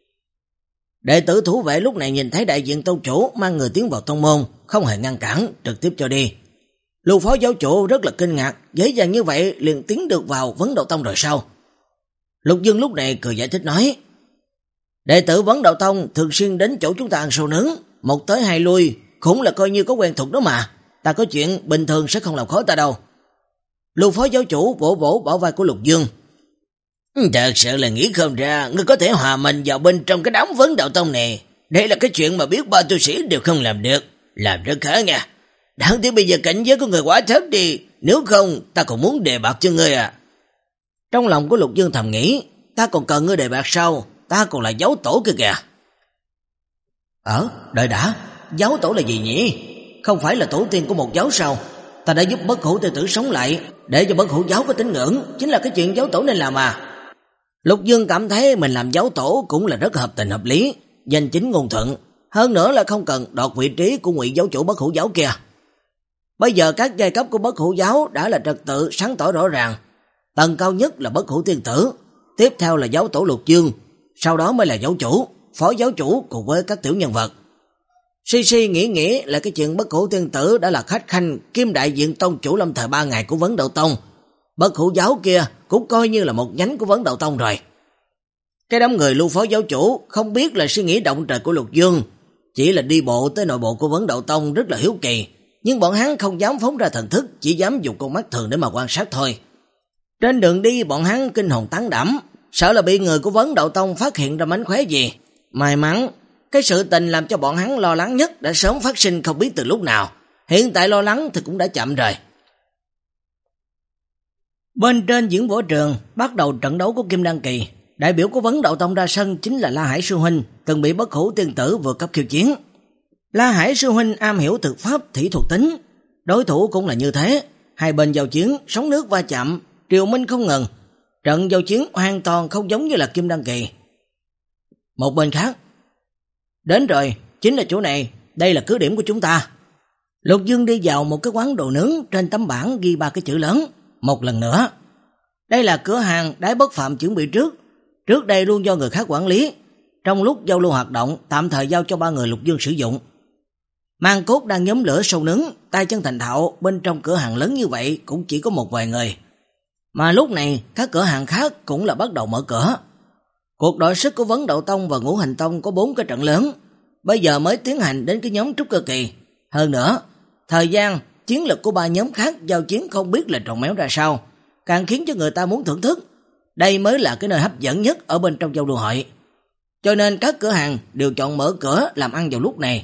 Đệ tử thủ vệ lúc này nhìn thấy đại diện tông chủ mang người tiến vào tông môn, không hề ngăn cản, trực tiếp cho đi. Lưu phó giáo chủ rất là kinh ngạc, dễ dàng như vậy liền tiến được vào Vấn Đậu Tông rồi sao? Lục Dương lúc này cười giải thích nói, đệ tử Vấn Đậu Tông thường xuyên đến chỗ chúng ta ăn sâu nướng, một tới hai lui, cũng là coi như có quen thuộc đó mà, ta có chuyện bình thường sẽ không làm khó ta đâu. Lưu phó giáo chủ vỗ vỗ bả vai của Lục Dương. Thật sự là nghĩ không ra, ngươi có thể hòa mình vào bên trong cái đám Vấn Đậu Tông này. Đây là cái chuyện mà biết bao tu sĩ đều không làm được, làm rất khá nha. Đáng tiếc bây giờ cảnh giới của người quá thấp đi, nếu không ta còn muốn đề bạc cho ngươi à. Trong lòng của Lục Dương thầm nghĩ, ta còn cần ngươi đề bạc sao, ta còn là giáo tổ kia kìa. Ờ, đợi đã, giáo tổ là gì nhỉ? Không phải là tổ tiên của một giáo sao? Ta đã giúp Bất Hủ Tiên tử sống lại, để cho Bất Hủ giáo có tín ngưỡng, chính là cái chuyện giáo tổ nên làm à. Lục Dương cảm thấy mình làm giáo tổ cũng là rất hợp tình hợp lý, danh chính ngôn thuận, hơn nữa là không cần đoạt vị trí của ngụy giáo chủ Bất Hủ giáo kia. Bây giờ các giai cấp của Bất Hủ giáo đã là trật tự sáng tỏ rõ ràng, tầng cao nhất là Bất Hủ Tiên tử, tiếp theo là giáo tổ Lục Dương, sau đó mới là giáo chủ, phó giáo chủ cùng với các tiểu nhân vật. Suy suy nghĩ nghĩ là cái chuyện Bất Hủ Tiên tử đã là khách khanh kiêm đại diện tông chủ lâm thời ba ngày của Vấn Đậu Tông, Bất Hủ giáo kia cũng coi như là một nhánh của Vấn Đậu Tông rồi. Cái đám người Lưu phó giáo chủ không biết là suy nghĩ động trời của Lục Dương, chỉ là đi bộ tới nội bộ của Vấn Đậu Tông rất là hiếu kỳ, nhưng bọn hắn không dám phóng ra thần thức, chỉ dám dùng con mắt thường để mà quan sát thôi. Trên đường đi bọn hắn kinh hồn tán đảm, sợ là bị người của Vấn Đậu Tông phát hiện ra mánh khóe gì. May mắn, cái sự tình làm cho bọn hắn lo lắng nhất đã sớm phát sinh không biết từ lúc nào, hiện tại lo lắng thì cũng đã chậm rồi. Bên trên diễn võ trường bắt đầu trận đấu của Kim Đan Kỳ, đại biểu của Vấn Đậu Tông ra sân chính là La Hải sư huynh, từng bị Bất Hủ Tiên tử vượt cấp khiêu chiến. La Hải sư huynh am hiểu thực pháp thủy thuộc tính, đối thủ cũng là như thế, hai bên giao chiến, sóng nước va chạm, triều minh không ngừng, trận giao chiến hoàn toàn không giống như là Kim Đan Kỳ. Một bên khác, đến rồi, chính là chỗ này, đây là cứ điểm của chúng ta. Lục Dương đi vào một cái quán đồ nướng, trên tấm bảng ghi ba cái chữ lớn, một lần nữa. Đây là cửa hàng Đái Bất Phạm chuẩn bị trước, trước đây luôn do người khác quản lý, trong lúc giao lưu hoạt động tạm thời giao cho ba người Lục Dương sử dụng. Mang Cốt đang nhóm lửa sâu nướng, tay chân thành thạo, bên trong cửa hàng lớn như vậy cũng chỉ có một vài người. Mà lúc này các cửa hàng khác cũng là bắt đầu mở cửa. Cuộc đội sức của Vấn Đậu Tông và Ngũ Hành Tông có bốn cái trận lớn, bây giờ mới tiến hành đến cái nhóm trúc cơ kỳ. Hơn nữa, thời gian, chiến lực của ba nhóm khác giao chiến không biết là tròn méo ra sao, càng khiến cho người ta muốn thưởng thức. Đây mới là cái nơi hấp dẫn nhất ở bên trong giao lưu hội. Cho nên các cửa hàng đều chọn mở cửa làm ăn vào lúc này.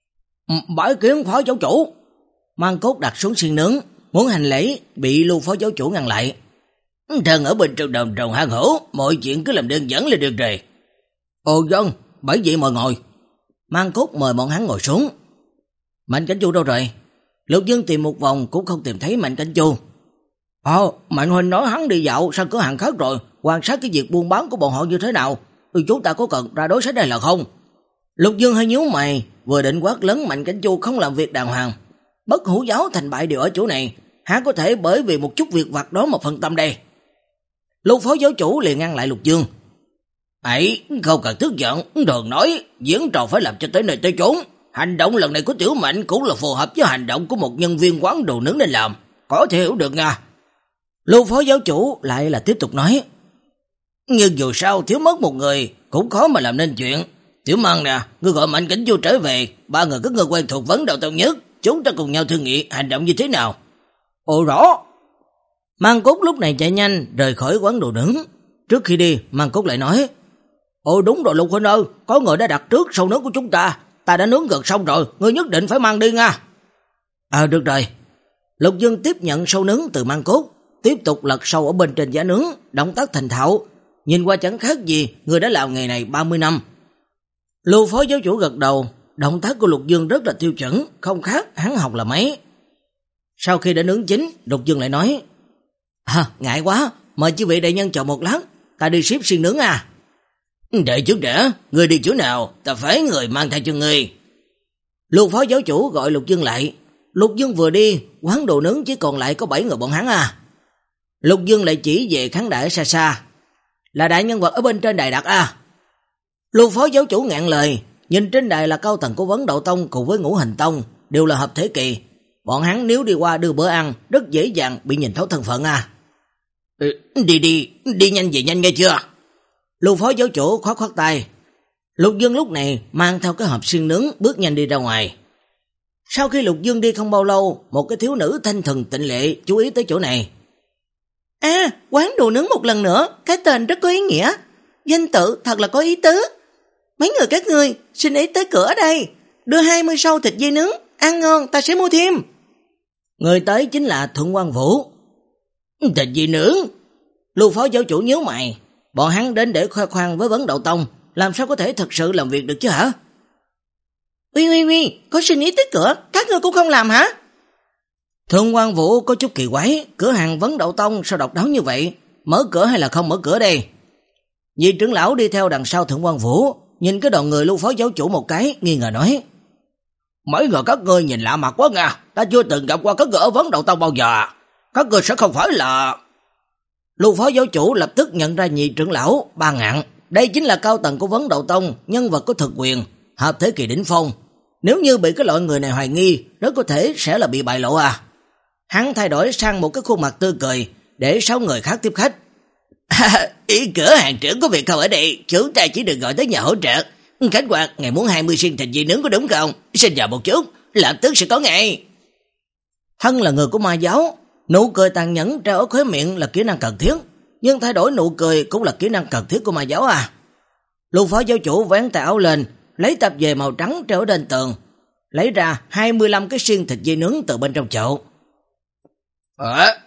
Bái kiến phó giáo chủ. Mang Cốt đặt xuống xiên nướng, muốn hành lễ, bị Lưu phó giáo chủ ngăn lại. Thần ở bên trong đồng trồng hang hổ, mọi chuyện cứ làm đơn giản là được rồi. Ồ dân, bởi vậy mời ngồi. Mang Cốt mời bọn hắn ngồi xuống. Mạnh Cảnh Chu đâu rồi? Lục Dương tìm một vòng cũng không tìm thấy Mạnh Cảnh Chu. Ồ, Mạnh huynh nói hắn đi dạo sang cửa hàng khác rồi, quan sát cái việc buôn bán của bọn họ như thế nào. Ừ, chúng ta có cần ra đối sách đây là không? Lục Dương hơi nhíu mày, vừa định quát lớn Mạnh Cảnh Chu không làm việc đàng hoàng. Bất hủ giáo thành bại đều ở chỗ này, hắn có thể bởi vì một chút việc vặt đó mà phân tâm đây. Lục phó giáo chủ liền ngăn lại Lục Dương. Ấy, không cần tức giận, đừng nói, diễn trò phải làm cho tới nơi tới chốn. Hành động lần này của Tiểu Mạnh cũng là phù hợp với hành động của một nhân viên quán đồ nướng nên làm, có thể hiểu được nha. Lục phó giáo chủ lại là tiếp tục nói. Nhưng dù sao thiếu mất một người cũng khó mà làm nên chuyện. Tiểu Măng nè, ngươi gọi Mạnh Cảnh Chu trở về, ba người các ngươi quen thuộc Vấn Đậu Tông nhất, chúng ta cùng nhau thương nghị hành động như thế nào. Ồ rõ. Mang Cốt lúc này chạy nhanh rời khỏi quán đồ nướng. Trước khi đi, Mang Cốt lại nói. Ồ đúng rồi Lục huynh ơi, có người đã đặt trước sâu nướng của chúng ta, ta đã nướng gần xong rồi, ngươi nhất định phải mang đi nha. À được rồi. Lục Dương tiếp nhận sâu nướng từ Mang Cốt, tiếp tục lật sâu ở bên trên giá nướng, động tác thành thạo, nhìn qua chẳng khác gì người đã làm nghề này ba mươi năm. Lưu phó giáo chủ gật đầu, động tác của Lục Dương rất là tiêu chuẩn, không khác hắn học là mấy. Sau khi đã nướng chín, Lục Dương lại nói. À, ngại quá, mời chư vị đại nhân chờ một lát, ta đi ship xiên nướng à. Đợi chút đã, ngươi đi chỗ nào, ta phải người mang theo cho ngươi. Lưu phó giáo chủ gọi Lục Dương lại. Lục Dương vừa đi, quán đồ nướng chỉ còn lại có bảy người bọn hắn à. Lục Dương lại chỉ về khán đài xa xa. Là đại nhân vật ở bên trên đài đặt à. Lưu phó giáo chủ ngạn lời, nhìn trên đài là cao tầng của Vấn Đậu Tông cùng với Ngũ Hành Tông, đều là hợp thể kỳ. Bọn hắn nếu đi qua đưa bữa ăn, rất dễ dàng bị nhìn thấu thân phận à. Ừ, đi đi, đi nhanh về nhanh nghe chưa? Lưu phó giáo chủ khoát khoát tay. Lục Dương lúc này mang theo cái hộp xiên nướng bước nhanh đi ra ngoài. Sau khi Lục Dương đi không bao lâu, một cái thiếu nữ thanh thuần tịnh lệ chú ý tới chỗ này. À, quán đồ nướng một lần nữa, cái tên rất có ý nghĩa, danh tự thật là có ý tứ. Mấy người các ngươi xin ý tới cửa đây, đưa hai mươi sâu thịt dê nướng, ăn ngon ta sẽ mua thêm. Người tới chính là Thuận Quang Vũ. Thịt dê nướng? Lưu phó giáo chủ nhíu mày, bọn hắn đến để khoe khoang với Vấn Đậu Tông, làm sao có thể thật sự làm việc được chứ hả? Uy uy uy, có xin ý tới cửa, các ngươi cũng không làm hả? Thuận Quang Vũ có chút kỳ quái, cửa hàng Vấn Đậu Tông sao độc đáo như vậy, mở cửa hay là không mở cửa đây? Vị trưởng lão đi theo đằng sau Thuận Quang Vũ, nhìn cái đoàn người Lưu phó giáo chủ một cái, nghi ngờ nói. Mấy người các ngươi nhìn lạ mặt quá nha, ta chưa từng gặp qua các người ở Vấn Đậu Tông bao giờ, các ngươi sẽ không phải là... Lưu phó giáo chủ lập tức nhận ra nhị trưởng lão Ba Ngạn, đây chính là cao tầng của Vấn Đậu Tông, nhân vật có thực quyền, hợp thế kỳ đỉnh phong. Nếu như bị cái loại người này hoài nghi, rất có thể sẽ là bị bại lộ à. Hắn thay đổi sang một cái khuôn mặt tươi cười, để sáu người khác tiếp khách. À, ý cửa hàng trưởng có việc không ở đây, chúng ta chỉ được gọi tới nhà hỗ trợ. Khách quan, ngài muốn hai mươi xiên thịt dê nướng có đúng không? Xin chào một chút, lập tức sẽ có ngay. Thân là người của ma giáo, nụ cười tàn nhẫn treo ở khóe miệng là kỹ năng cần thiết, nhưng thay đổi nụ cười cũng là kỹ năng cần thiết của ma giáo à. Lưu phó giáo chủ vén tay áo lên, lấy tạp dề màu trắng treo ở trên tường, lấy ra hai mươi lăm cái xiên thịt dê nướng từ bên trong chậu. À,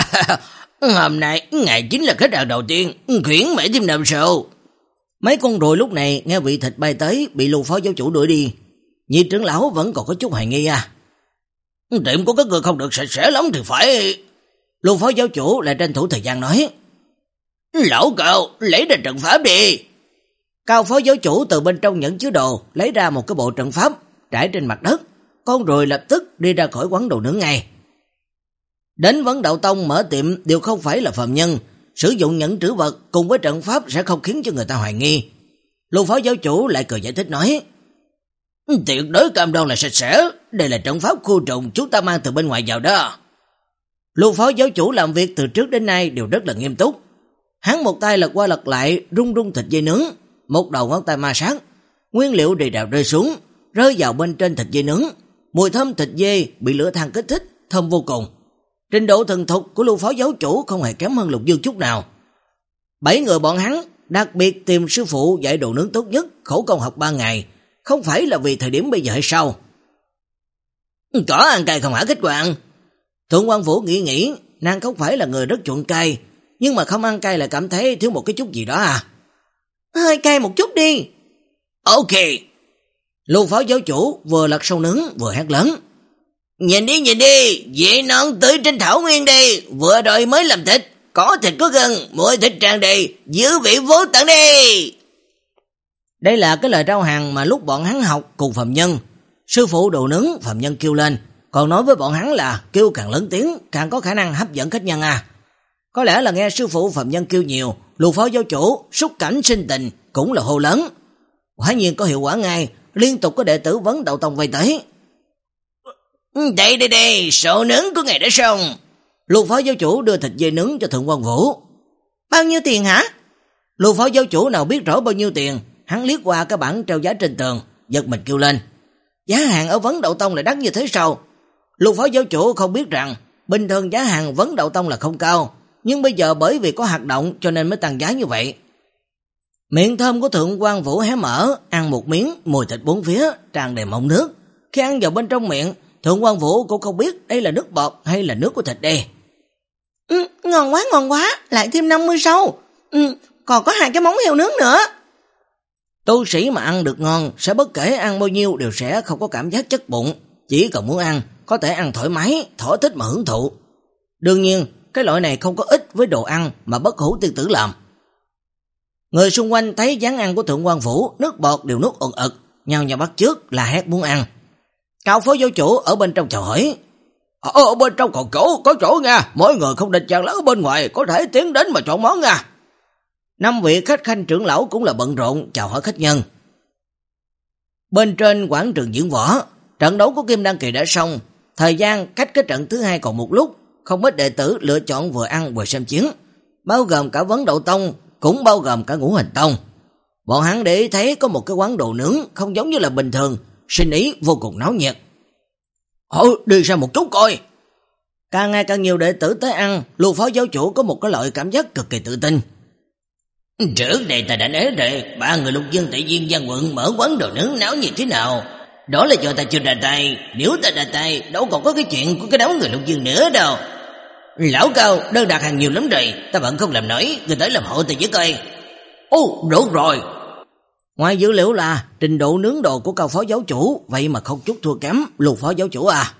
hôm nay ngài chính là khách hàng đầu tiên, khuyến mãi thêm năm sao. Mấy con ruồi lúc này nghe vị thịt bay tới, bị Lưu phó giáo chủ đuổi đi. Nhị trưởng lão vẫn còn có chút hoài nghi à. Tiệm của các người không được sạch sẽ lắm thì phải... Lưu phó giáo chủ lại tranh thủ thời gian nói. Lão Cao, lấy ra trận pháp đi. Cao phó giáo chủ từ bên trong nhẫn chứa đồ lấy ra một cái bộ trận pháp trải trên mặt đất, con ruồi lập tức đi ra khỏi quán đồ nướng ngay. Đến Vấn Đậu Tông mở tiệm đều không phải là phàm nhân, sử dụng nhẫn trữ vật cùng với trận pháp sẽ không khiến cho người ta hoài nghi. Lưu phó giáo chủ lại cười giải thích nói, tuyệt đối cam đoan là sạch sẽ, đây là trận pháp khu trùng chúng ta mang từ bên ngoài vào đó. Lưu phó giáo chủ làm việc từ trước đến nay đều rất là nghiêm túc. Hắn một tay lật qua lật lại rung rung thịt dê nướng, một đầu ngón tay ma sát, nguyên liệu rì rào rơi xuống, rơi vào bên trên thịt dê nướng. Mùi thơm thịt dê bị lửa than kích thích, thơm vô cùng. Trình độ thần thục của Lưu phó giáo chủ không hề kém hơn Lục Dương chút nào. Bảy người bọn hắn đặc biệt tìm sư phụ dạy đồ nướng tốt nhất, khổ công học ba ngày, không phải là vì thời điểm bây giờ hay sao? Có ăn cay không hả kết quả? Thượng quan Vũ nghĩ nghĩ, nàng không phải là người rất chuộng cay, nhưng mà không ăn cay lại cảm thấy thiếu một cái chút gì đó à. Hơi cay một chút đi. Ok. Lưu phó giáo chủ vừa lật sâu nướng vừa hét lớn. Nhìn đi nhìn đi, dễ non tươi trên thảo nguyên đi, vừa rồi mới làm thịt, có thịt có gân, mùi thịt tràn đầy, dư vị vô tận đi. Đây là cái lời rao hàng mà lúc bọn hắn học cùng Phạm Nhân. Sư phụ đồ nướng Phạm Nhân kêu lên, còn nói với bọn hắn là kêu càng lớn tiếng, càng có khả năng hấp dẫn khách nhân à. Có lẽ là nghe sư phụ Phạm Nhân kêu nhiều, Lưu phó giáo chủ xúc cảnh sinh tình cũng là hô lớn. Quả nhiên có hiệu quả ngay, liên tục có đệ tử vấn đạo tông vây tới. Đây đây đây, sổ nướng của ngài đã xong. Lưu phó giáo chủ đưa thịt dê nướng cho Thượng quan Vũ. Bao nhiêu tiền hả? Lưu phó giáo chủ nào biết rõ bao nhiêu tiền, hắn liếc qua cái bảng treo giá trên tường, giật mình kêu lên. Giá hàng ở vấn đạo tông lại đắt như thế sao? Lưu phó giáo chủ không biết rằng bình thường giá hàng vấn đạo tông là không cao, nhưng bây giờ bởi vì có hoạt động cho nên mới tăng giá như vậy. Miệng thơm của Thượng quan Vũ hé mở, ăn một miếng, mùi thịt bốn phía, tràn đầy mọng nước. Khi ăn vào bên trong miệng, Thượng quan Vũ cũng không biết đây là nước bọt hay là nước của thịt đây. Ừ, ngon quá ngon quá, lại thêm năm mươi sâu. Ừ, còn có hai cái móng heo nướng nữa. Tu sĩ mà ăn được ngon sẽ bất kể ăn bao nhiêu đều sẽ không có cảm giác chất bụng, chỉ cần muốn ăn có thể ăn thoải mái, thỏa thích mà hưởng thụ. Đương nhiên, cái loại này không có ích với đồ ăn mà bất hủ tiên tử làm. Người xung quanh thấy dáng ăn của Thượng quan Vũ, nước bọt đều nuốt ẩn ực, nhao nhao bắt chước là hét muốn ăn. Cao phó giáo chủ ở bên trong chào hỏi. Ở, ở bên trong còn chỗ, có chỗ nha, mỗi người không định chàng lỡ bên ngoài, có thể tiến đến mà chọn món nha. Năm vị khách khanh trưởng lão cũng là bận rộn chào hỏi khách nhân. Bên trên quảng trường diễn võ, trận đấu của Kim Đan Kỳ đã xong, thời gian cách cái trận thứ hai còn một lúc, không ít đệ tử lựa chọn vừa ăn vừa xem chiến, bao gồm cả Vấn Đạo Tông, cũng bao gồm cả Ngũ Hành Tông. Bọn hắn để ý thấy có một cái quán đồ nướng không giống như là bình thường, sinh ý vô cùng náo nhiệt. Ồ, đi ra một chút coi. Càng ngày càng nhiều đệ tử tới ăn, Lưu phó giáo chủ có một cái loại cảm giác cực kỳ tự tin. Trước đây ta đã nói rồi, ba người Lục Dương Tự Nhiên Giang Quận mở quán đồ nướng náo nhiệt thế nào. Đó là do ta chưa ra tay, nếu ta ra tay đâu còn có cái chuyện của cái đám người Lục Dương nữa đâu. Lão Cao, đơn đặt hàng nhiều lắm rồi, ta vẫn không làm nổi, người tới làm hộ ta với coi. Ô, được rồi. Ngoài dữ liệu là trình độ nướng đồ của Cao phó giáo chủ, vậy mà không chút thua kém Lục phó giáo chủ à.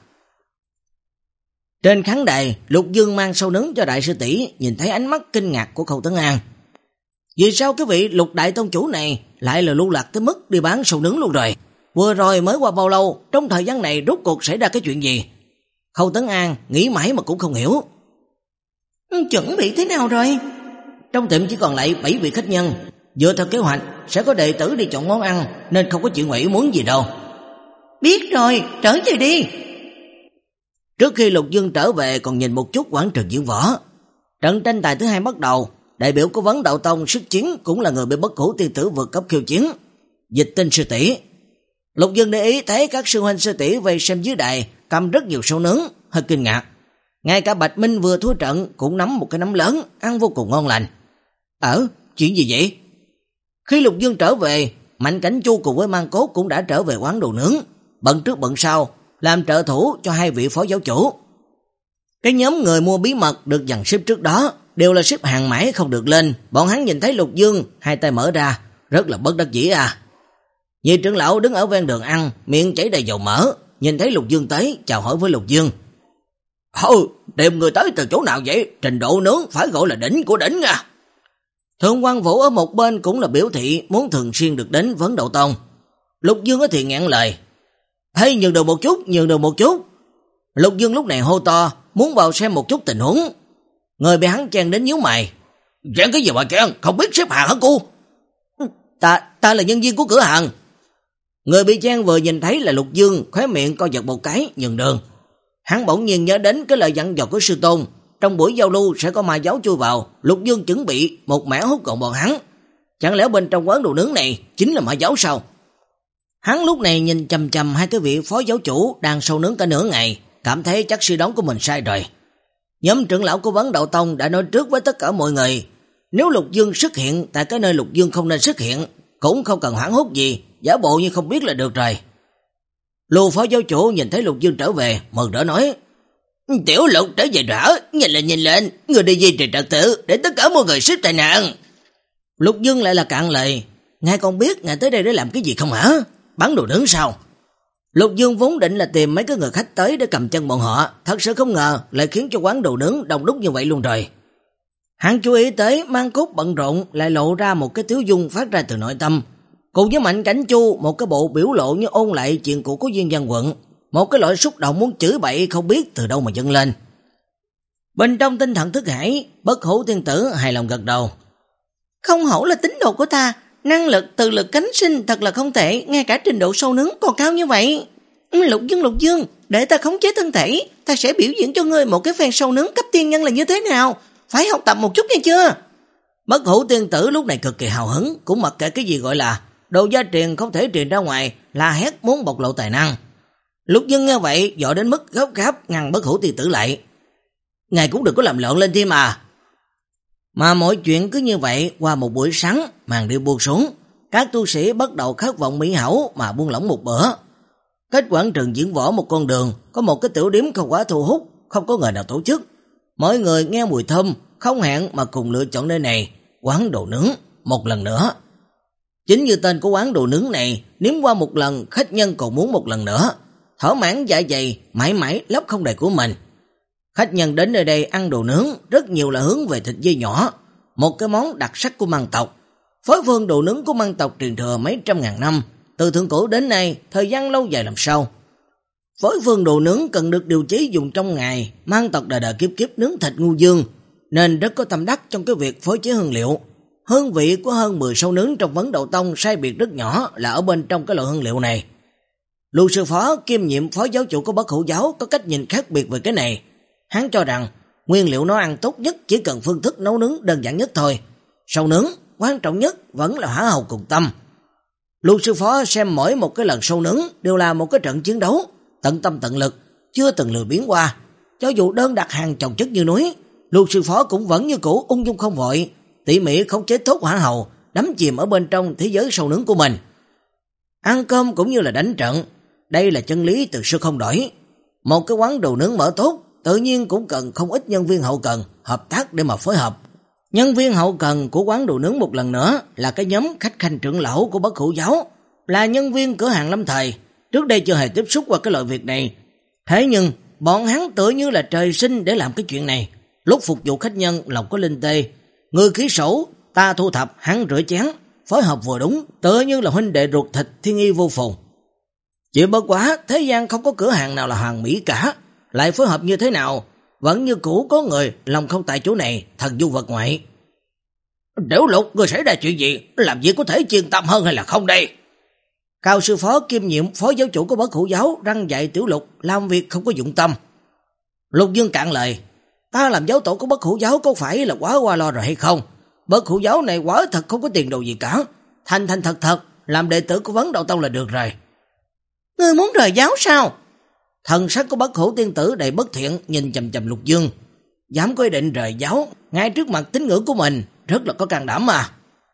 Trên khán đài, Lục Dương mang sâu nướng cho đại sư tỷ, nhìn thấy ánh mắt kinh ngạc của Khâu Tấn An. Vì sao cái vị Lục đại tông chủ này lại là lưu lạc tới mức đi bán sâu nướng luôn rồi? Vừa rồi mới qua bao lâu, trong thời gian này rốt cuộc xảy ra cái chuyện gì? Khâu Tấn An nghĩ mãi mà cũng không hiểu. Chuẩn bị thế nào rồi? Trong tiệm chỉ còn lại bảy vị khách nhân, dựa theo kế hoạch sẽ có đệ tử đi chọn món ăn, nên không có chuyện ngoại ý muốn gì đâu. Biết rồi, trở về đi. Trước khi Lục Dương trở về còn nhìn một chút quảng trường diễn võ. Trận tranh tài thứ hai bắt đầu, đại biểu của Vấn Đạo Tông sức chiến cũng là người bị bất hủ tiên tử vượt cấp khiêu chiến, Dịch Tinh sư tỷ. Lục Dương để ý thấy các sư huynh sư tỷ vây xem dưới đài cầm rất nhiều sâu nướng, hơi kinh ngạc. Ngay cả Bạch Minh vừa thua trận cũng nắm một cái nắm lớn, ăn vô cùng ngon lành. Ờ, chuyện gì vậy? Khi Lục Dương trở về, Mạnh Cảnh Chu cùng với Mang Cốt cũng đã trở về quán đồ nướng, bận trước bận sau, làm trợ thủ cho hai vị phó giáo chủ. Cái nhóm người mua bí mật được dàn xếp trước đó đều là xếp hàng mãi không được lên. Bọn hắn nhìn thấy Lục Dương, hai tay mở ra, rất là bất đắc dĩ à. Nhị trưởng lão đứng ở ven đường ăn, miệng chảy đầy dầu mỡ, nhìn thấy Lục Dương tới, chào hỏi với Lục Dương. Hừ, tìm người tới từ chỗ nào vậy? Trình độ nướng phải gọi là đỉnh của đỉnh nha. Thượng quan Vũ ở một bên cũng là biểu thị muốn thường xuyên được đến Vấn Đạo Tông. Lục Dương thì ngẹn lời. Hey, nhường đường một chút, nhường đường một chút. Lục Dương lúc này hô to, muốn vào xem một chút tình huống. Người bị hắn chen đến nhíu mày. Chán cái gì mà chán, không biết xếp hàng hả cô? Ta, ta là nhân viên của cửa hàng. Người bị chen vừa nhìn thấy là Lục Dương, khóe miệng co giật một cái, nhường đường. Hắn bỗng nhiên nhớ đến cái lời dặn dò của sư tôn, trong buổi giao lưu sẽ có ma giáo chui vào, Lục Dương chuẩn bị một mẻ hút gọn bọn hắn. Chẳng lẽ bên trong quán đồ nướng này chính là ma giáo sao? Hắn lúc này nhìn chằm chằm hai cái vị phó giáo chủ đang sâu nướng cả nửa ngày, cảm thấy chắc suy đoán của mình sai rồi. Nhóm trưởng lão của Vấn Đạo Tông đã nói trước với tất cả mọi người, nếu Lục Dương xuất hiện tại cái nơi Lục Dương không nên xuất hiện, cũng không cần hoảng hốt gì, giả bộ như không biết là được rồi. Lưu phó giáo chủ nhìn thấy Lục Dương trở về, mừng rỡ nói, Tiểu Lục trở về rõ, nhìn lên nhìn lên, người đi duy trì trật tự để tất cả mọi người xếp tại nạn. Lục Dương lại là cạn lời, ngài còn biết ngài tới đây để làm cái gì không hả? Bán đồ nướng sao? Lục Dương vốn định là tìm mấy cái người khách tới để cầm chân bọn họ, thật sự không ngờ lại khiến cho quán đồ nướng đông đúc như vậy luôn rồi. Hắn chú ý tới Mang Cốt bận rộn lại lộ ra một cái tiếu dung phát ra từ nội tâm, cùng với Mạnh Cảnh Chu một cái bộ biểu lộ như ôn lại chuyện cũ của Duyên Văn Quận, một cái loại xúc động muốn chửi bậy không biết từ đâu mà dâng lên. Bên trong tinh thần thức hải, Bất Hủ Tiên Tử hài lòng gật đầu. Không hổ là tín đồ của ta, năng lực từ lực cánh sinh thật là không tệ, ngay cả trình độ sâu nướng còn cao như vậy. Lục Dương, Lục Dương, để ta khống chế thân thể, ta sẽ biểu diễn cho ngươi một cái phen sâu nướng cấp tiên nhân là như thế nào, phải học tập một chút nghe chưa? Bất Hủ Tiên Tử lúc này cực kỳ hào hứng, cũng mặc kệ cái gì gọi là đồ gia truyền không thể truyền ra ngoài, la hét muốn bộc lộ tài năng. Lục Dương nghe vậy dọa đến mức gấp gáp ngăn Bất Hủ Tiên Tử lại. Ngài cũng đừng có làm loạn lên thêm mà. Mà mọi chuyện cứ như vậy qua một buổi sáng, màn đêm buông xuống, các tu sĩ bắt đầu khát vọng mỹ hảo mà buông lỏng một bữa. Cách quảng trường diễn võ một con đường, có một cái tiểu điểm không quá thu hút, không có người nào tổ chức. Mọi người nghe mùi thơm, không hẹn mà cùng lựa chọn nơi này, quán đồ nướng, một lần nữa. Chính như tên của quán đồ nướng này, nếm qua một lần, khách nhân còn muốn một lần nữa. Thỏa mãn dạ dày, mãi mãi lấp không đầy của mình. Khách nhân đến nơi đây ăn đồ nướng, rất nhiều là hướng về thịt dê nhỏ, một cái món đặc sắc của Măng tộc. Phối phương đồ nướng của Măng tộc truyền thừa mấy trăm ngàn năm, từ thượng cổ đến nay, thời gian lâu dài làm sao. Phối phương đồ nướng cần được điều chế dùng trong ngày, Măng tộc đời đời kiếp kiếp nướng thịt ngu dương, nên rất có tâm đắc trong cái việc phối chế hương liệu. Hương vị của hơn mười sâu nướng trong Vấn Đạo Tông sai biệt rất nhỏ là ở bên trong cái loại hương liệu này. Lưu sư phó kiêm nhiệm phó giáo chủ của Bất Hủ giáo có cách nhìn khác biệt về cái này. Hắn cho rằng nguyên liệu nấu ăn tốt nhất chỉ cần phương thức nấu nướng đơn giản nhất thôi. Sâu nướng, quan trọng nhất vẫn là hỏa hầu cùng tâm. Lưu sư phó xem mỗi một cái lần sâu nướng đều là một cái trận chiến đấu, tận tâm tận lực, chưa từng lười biến qua. Cho dù đơn đặt hàng chồng chất như núi, Lưu sư phó cũng vẫn như cũ ung dung không vội, tỉ mỉ khống chế tốt hỏa hầu, đắm chìm ở bên trong thế giới sâu nướng của mình. Ăn cơm cũng như là đánh trận, đây là chân lý từ xưa không đổi. Một cái quán đồ nướng mở tốt, tự nhiên cũng cần không ít nhân viên hậu cần hợp tác để mà phối hợp. Nhân viên hậu cần của quán đồ nướng một lần nữa là cái nhóm khách khanh trưởng lão của Bất Hủ giáo, là nhân viên cửa hàng lâm thời, trước đây chưa hề tiếp xúc qua cái loại việc này. Thế nhưng bọn hắn tựa như là trời sinh để làm cái chuyện này. Lúc phục vụ khách nhân lòng có linh tê, người ký sổ, ta thu thập, hắn rửa chén, phối hợp vừa đúng, tựa như là huynh đệ ruột thịt thiên y vô phùng. Chỉ bất quá thế gian không có cửa hàng nào là hoàn mỹ cả, lại phối hợp như thế nào, vẫn như cũ có người lòng không tại chỗ này, thần du vật ngoại. Tiểu Lục, người xảy ra chuyện gì, làm gì có thể chuyên tâm hơn hay là không đây? Cao sư phó kiêm nhiệm phó giáo chủ của Bất Hủ giáo răng dạy Tiểu Lục làm việc không có dụng tâm. Lục Dương cạn lời, ta làm giáo tổ của Bất Hủ giáo có phải là quá qua lo rồi hay không? Bất Hủ giáo này quá thật không có tiền đồ gì cả, thành thành thật thật làm đệ tử của Vấn Đạo Tông là được rồi. Ngươi muốn rời giáo sao? Thần sắc của Bất Hủ Tiên Tử đầy bất thiện nhìn chầm chầm Lục Dương, dám có ý định rời giáo ngay trước mặt tín ngưỡng của mình, rất là có can đảm mà.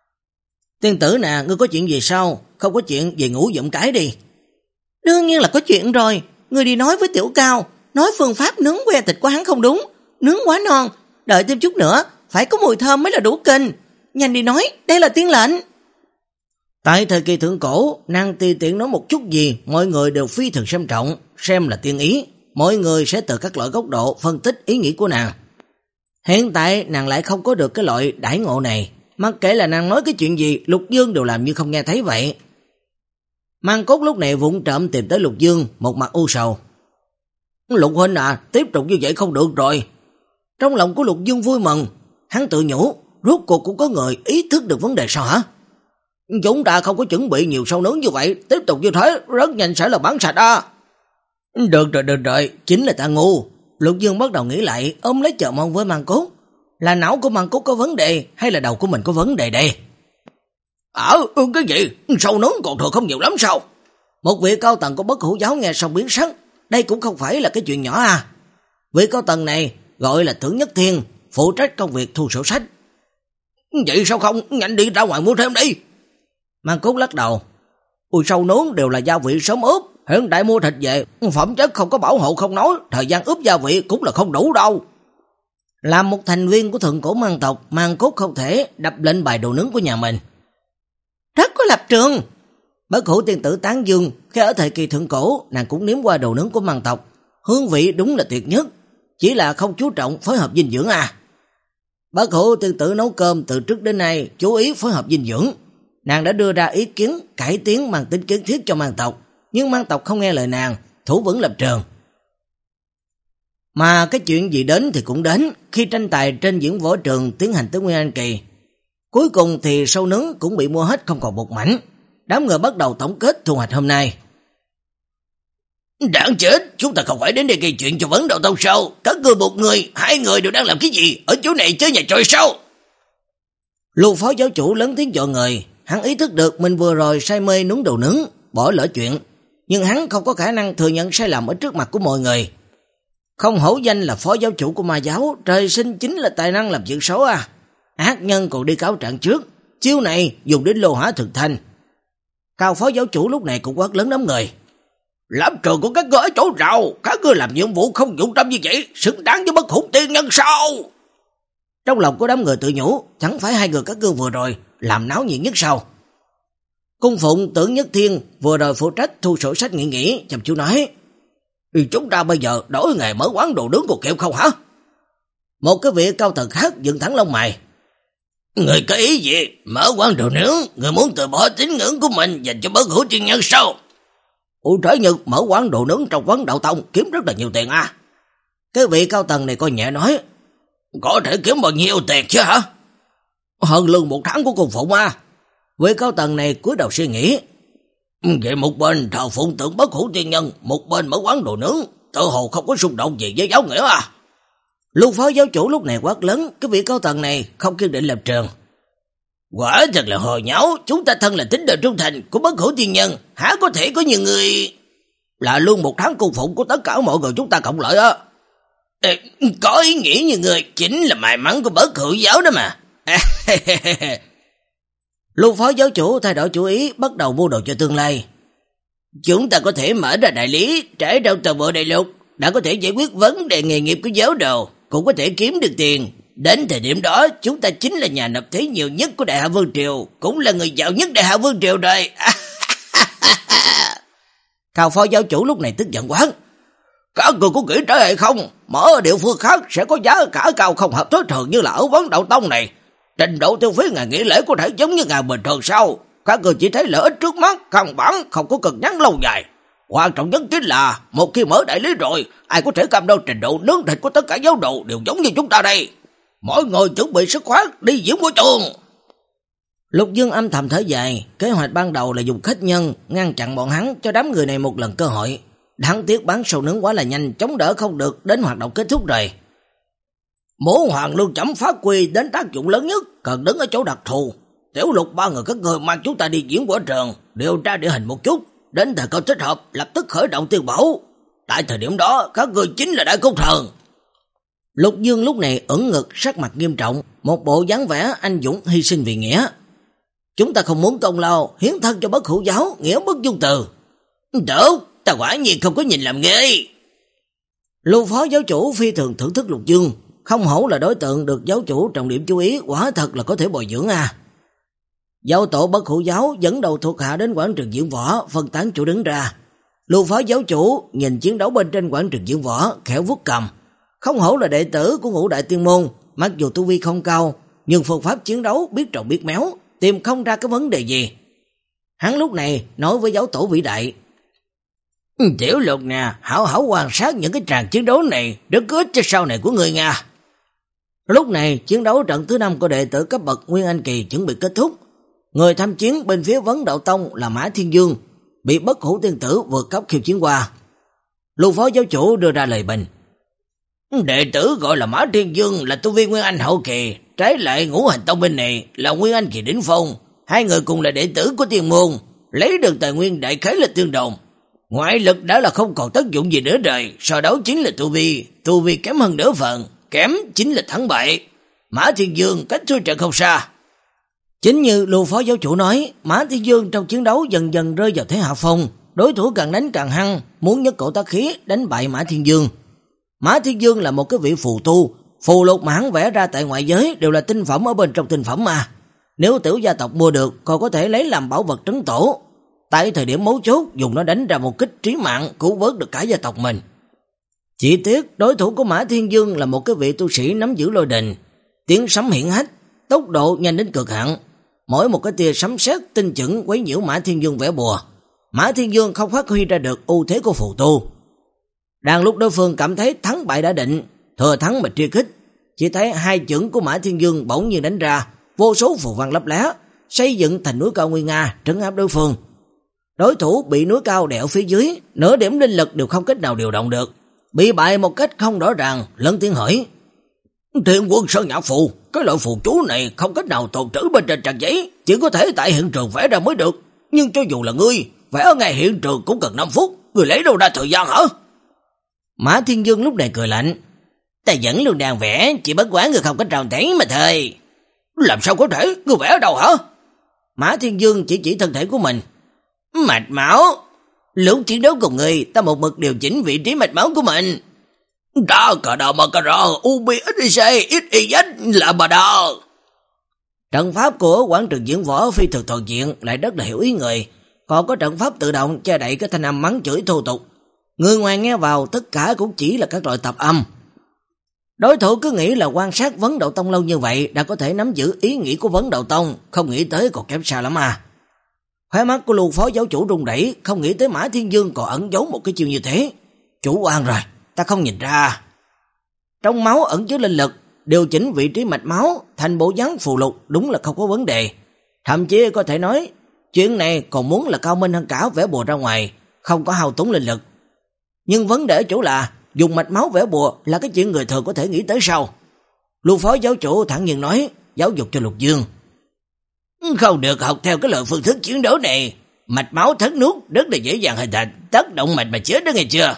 Tiên tử nè, ngươi có chuyện gì sao? Không có chuyện về ngủ dụm cái đi. Đương nhiên là có chuyện rồi, ngươi đi nói với Tiểu Cao, nói phương pháp nướng que thịt của hắn không đúng, nướng quá non, đợi thêm chút nữa, phải có mùi thơm mới là đủ kinh. Nhanh đi nói, đây là tiên lệnh. Tại thời kỳ thượng cổ, nàng tùy tiện nói một chút gì, mọi người đều phi thường xem trọng, xem là tiên ý, mọi người sẽ từ các loại góc độ phân tích ý nghĩ của nàng. Hiện tại nàng lại không có được cái loại đãi ngộ này, mặc kệ là nàng nói cái chuyện gì, Lục Dương đều làm như không nghe thấy vậy. Mang Cốt lúc này vụng trộm tìm tới Lục Dương, một mặt u sầu. Lục huynh à, tiếp tục như vậy không được rồi. Trong lòng của Lục Dương vui mừng, hắn tự nhủ, rốt cuộc cũng có người ý thức được vấn đề sao hả? Chúng ta không có chuẩn bị nhiều sâu nướng như vậy, tiếp tục như thế rất nhanh sẽ là bán sạch à. Được rồi, được rồi, chính là ta ngu. Lục Dương bắt đầu nghĩ lại, ôm lấy chờ mong với Mang Cốt. Là não của Mang Cốt có vấn đề hay là đầu của mình có vấn đề đây? Ờ, cái gì? Sâu nướng còn thừa không nhiều lắm sao? Một vị cao tầng của Bất Hủ giáo nghe xong biến sắc, đây cũng không phải là cái chuyện nhỏ à. Vị cao tầng này gọi là Tưởng Nhất Thiên, phụ trách công việc thu sổ sách. Vậy sao không, nhanh đi ra ngoài mua thêm đi. Mang Cốt lắc đầu. Ui, sâu nướng đều là gia vị sớm ướp, hiện đại mua thịt về, phẩm chất không có bảo hộ không nói, thời gian ướp gia vị cũng là không đủ đâu. Làm một thành viên của thượng cổ Mang tộc, Mang Cốt không thể đập lên bài đồ nướng của nhà mình. Rất có lập trường. Bất Hủ tiên tử tán dương, khi ở thời kỳ thượng cổ, nàng cũng nếm qua đồ nướng của Mang tộc, hương vị đúng là tuyệt nhất, chỉ là không chú trọng phối hợp dinh dưỡng à. Bất Hủ tiên tử nấu cơm từ trước đến nay chú ý phối hợp dinh dưỡng. Nàng đã đưa ra ý kiến cải tiến mang tính kiến thiết cho Mang tộc, nhưng Mang tộc không nghe lời nàng, thủ vững lập trường. Mà cái chuyện gì đến thì cũng đến, khi tranh tài trên diễn võ trường tiến hành tới Nguyên Anh kỳ. Cuối cùng thì sâu nướng cũng bị mua hết không còn một mảnh. Đám người bắt đầu tổng kết thu hoạch hôm nay. Đáng chết, chúng ta không phải đến đây gây chuyện cho vấn đầu tông sao? Các người một người, hai người đều đang làm cái gì? Ở chỗ này chơi nhà tròi sao? Lưu phó giáo chủ lớn tiếng dọa người. Hắn ý thức được mình vừa rồi say mê nướng đồ nướng, bỏ lỡ chuyện. Nhưng hắn không có khả năng thừa nhận sai lầm ở trước mặt của mọi người. Không hổ danh là phó giáo chủ của ma giáo, trời sinh chính là tài năng làm chuyện xấu à. Ác nhân còn đi cáo trạng trước, chiêu này dùng đến lô hỏa thực thanh. Cao phó giáo chủ lúc này cũng quát lớn đám người. Làm trường của các ngươi ở chỗ nào? Các ngươi làm nhiệm vụ không dụng tâm như vậy, xứng đáng với Bất Hủ tiên nhân sao? Trong lòng của đám người tự nhủ, chẳng phải hai người các ngươi vừa rồi làm náo nhiệt nhất sao? Cung phụng Tưởng Nhất Thiên vừa rồi phụ trách thu sổ sách nghĩ nghĩ, chăm chú nói. Chúng ta bây giờ đổi nghề mở quán đồ nướng của kiệu không hả? Một cái vị cao tầng khác dựng thẳng lông mày. Người có ý gì? Mở quán đồ nướng, người muốn từ bỏ tín ngưỡng của mình dành cho Bất Hủ tiên nhân sao? Ủa trời Nhật, mở quán đồ nướng trong quán đạo tông kiếm rất là nhiều tiền à? Cái vị cao tầng này coi nhẹ nói. Có thể kiếm bao nhiêu tiền chứ hả? Hơn lương một tháng của cung phụng à? Vị cao tầng này cúi đầu suy nghĩ. Vậy một bên thờ phụng tượng Bất Hủ tiên nhân, một bên mở quán đồ nướng, tự hồ không có xung động gì với giáo nghĩa à? Lưu phó giáo chủ lúc này quát lớn, cái vị cao tầng này không kiên định lập trường. Quả thật là hồi nháo, chúng ta thân là tín đồ trung thành của Bất Hủ tiên nhân, há có thể có nhiều người là lương một tháng cung phụng của tất cả mọi người chúng ta cộng lại á. Ê, có ý nghĩa như người chính là may mắn của Bất Hủ giáo đó mà. Lưu phó giáo chủ thay đổi chủ ý, bắt đầu mua đồ cho tương lai. Chúng ta có thể mở ra đại lý, trải rộng toàn bộ đại lục, đã có thể giải quyết vấn đề nghề nghiệp của giáo đồ, cũng có thể kiếm được tiền. Đến thời điểm đó, chúng ta chính là nhà nộp thuế nhiều nhất của Đại Hạ Vương Triều, cũng là người giàu nhất Đại Hạ Vương Triều rồi. Cao phó giáo chủ lúc này tức giận quá. Các người có nghĩ tới hay không? Mở ở địa phương khác sẽ có giá cả cao không hợp thói thường như là ở quán đạo tông này. Trình độ tiêu phí ngày nghỉ lễ có thể giống như ngày bình thường sao? Các người chỉ thấy lợi ích trước mắt, căn bản không có cân nhắc lâu dài. Quan trọng nhất chính là một khi mở đại lý rồi, ai có thể cam đoan trình độ nướng thịt của tất cả giáo đồ đều giống như chúng ta đây. Mỗi người chuẩn bị sức khoát đi diễn võ trường. Lục Dương âm thầm thở dài, kế hoạch ban đầu là dùng khách nhân ngăn chặn bọn hắn cho đám người này một lần cơ hội. Đáng tiếc bán sầu nướng quá là nhanh, chống đỡ không được, đến hoạt động kết thúc rồi. Muốn Hoàng Lương chấm phát quy đến tác dụng lớn nhất, cần đứng ở chỗ đặc thù. Tiểu Lục ba người các người mang chúng ta đi diễn võ trường, điều tra địa hình một chút, đến thời cơ thích hợp lập tức khởi động tiên bảo. Tại thời điểm đó, các người chính là đại công thần. Lục Dương lúc này ẩn ngực, sắc mặt nghiêm trọng, một bộ dáng vẻ anh dũng hy sinh vì nghĩa. Chúng ta không muốn công lao, hiến thân cho Bất Hủ giáo, nghĩa bất dung từ. Được, ta quả nhiên không có nhìn làm nghề. Lưu phó giáo chủ phi thường thưởng thức Lục Dương, không hổ là đối tượng được giáo chủ trọng điểm chú ý, quả thật là có thể bồi dưỡng à. Giáo tổ Bất Hủ giáo dẫn đầu thuộc hạ đến quảng trường diễn võ, phân tán chỗ đứng ra. Lưu phó giáo chủ nhìn chiến đấu bên trên quảng trường diễn võ, khẽ vuốt cầm. Không hổ là đệ tử của Ngũ Đại Tiên Môn, mặc dù tu vi không cao, nhưng phương pháp chiến đấu biết trộn biết méo, tìm không ra cái vấn đề gì. Hắn lúc này nói với giáo tổ vĩ đại. Tiểu Lục nè, hảo hảo quan sát những cái tràng chiến đấu này, rất có ích cho sau này của người Nga. Lúc này, chiến đấu trận thứ năm của đệ tử cấp bậc Nguyên Anh Kỳ chuẩn bị kết thúc. Người tham chiến bên phía Vấn Đạo Tông là Mã Thiên Dương, bị Bất Hủ Tiên Tử vượt cấp khiêu chiến qua. Lưu phó giáo chủ đưa ra lời bình. Đệ tử gọi là Mã Thiên Dương là tu vi Nguyên Anh hậu kỳ, trái lại Ngũ Hành Tông bên này là Nguyên Anh kỳ đỉnh phong. Hai người cùng là đệ tử của Tiên môn, lấy được tài nguyên đại khái là tương đồng. Ngoại lực đã là không còn tác dụng gì nữa rồi, so đấu chính là tu vi, tu vi kém hơn nửa phần, kém chính là thắng bại. Mã Thiên Dương cách thua trận không xa. Chính như Lưu phó giáo chủ nói, Mã Thiên Dương trong chiến đấu dần dần rơi vào thế hạ phong, đối thủ càng đánh càng hăng, muốn nhất cổ tác khí đánh bại Mã Thiên Dương. Mã Thiên Dương là một cái vị phù tu, phù lục mà hắn vẽ ra tại ngoại giới đều là tinh phẩm ở bên trong tinh phẩm mà. Nếu tiểu gia tộc mua được, còn có thể lấy làm bảo vật trấn tổ. Tại thời điểm mấu chốt, dùng nó đánh ra một kích trí mạng, cứu vớt được cả gia tộc mình. Chỉ tiếc, đối thủ của Mã Thiên Dương là một cái vị tu sĩ nắm giữ lôi đình, tiếng sấm hiển hách, tốc độ nhanh đến cực hạn. Mỗi một cái tia sấm sét tinh chuẩn quấy nhiễu Mã Thiên Dương vẽ bùa. Mã Thiên Dương không phát huy ra được ưu thế của phù tu. Đang lúc đối phương cảm thấy thắng bại đã định, thừa thắng mà truy kích, chỉ thấy hai chưởng của Mã Thiên Dương bỗng nhiên đánh ra, vô số phù văn lấp lá, xây dựng thành núi cao nguy nga trấn áp đối phương. Đối thủ bị núi cao đè ở phía dưới, nửa điểm linh lực đều không cách nào điều động được, bị bại một cách không rõ ràng, lớn tiếng hỏi: Thiên Quân Sơn Nhạc Phù, cái loại phù chú này không cách nào tồn trữ bên trên trang giấy, chỉ có thể tại hiện trường vẽ ra mới được. Nhưng cho dù là ngươi, vẽ ở ngay hiện trường cũng cần năm phút, ngươi lấy đâu ra thời gian hả? Mã Thiên Dương lúc này cười lạnh: Ta vẫn luôn đang vẽ, chỉ bất quá người không có trông thấy mà thôi. Làm sao có thể, ngươi vẽ ở đâu hả? Mã Thiên Dương chỉ chỉ thân thể của mình. Mạch máu. Lúc chiến đấu cùng người, ta một mực điều chỉnh vị trí mạch máu của mình. Đó cả đò mà cả rò, u bê ích i xê, ít y z là bà đò. Trận pháp của quảng trường diễn võ phi thường toàn diện, lại rất là hiểu ý người. Còn có trận pháp tự động che đậy cái thanh âm mắng chửi thô tục. Người ngoài nghe vào tất cả cũng chỉ là các loại tạp âm. Đối thủ cứ nghĩ là quan sát Vấn Đạo Tông lâu như vậy đã có thể nắm giữ ý nghĩ của Vấn Đạo Tông, không nghĩ tới còn kém xa lắm à. Khóe mắt của Lưu phó giáo chủ rung rẩy, không nghĩ tới Mã Thiên Dương còn ẩn giấu một cái chiêu như thế. Chủ quan rồi, ta không nhìn ra. Trong máu ẩn chứa linh lực, điều chỉnh vị trí mạch máu thành bộ dáng phù lục đúng là không có vấn đề. Thậm chí có thể nói, chuyện này còn muốn là cao minh hơn cả vẽ bùa ra ngoài, không có hao tốn linh lực. Nhưng vấn đề ở chỗ là dùng mạch máu vẽ bùa là cái chuyện người thường có thể nghĩ tới sau. Lưu phó giáo chủ thẳng nhiên nói, giáo dục cho Lục Dương. Không được học theo cái loại phương thức chiến đấu này, mạch máu thất nuốt rất là dễ dàng hình thành, tác động mạch mà chết đó nghe chưa?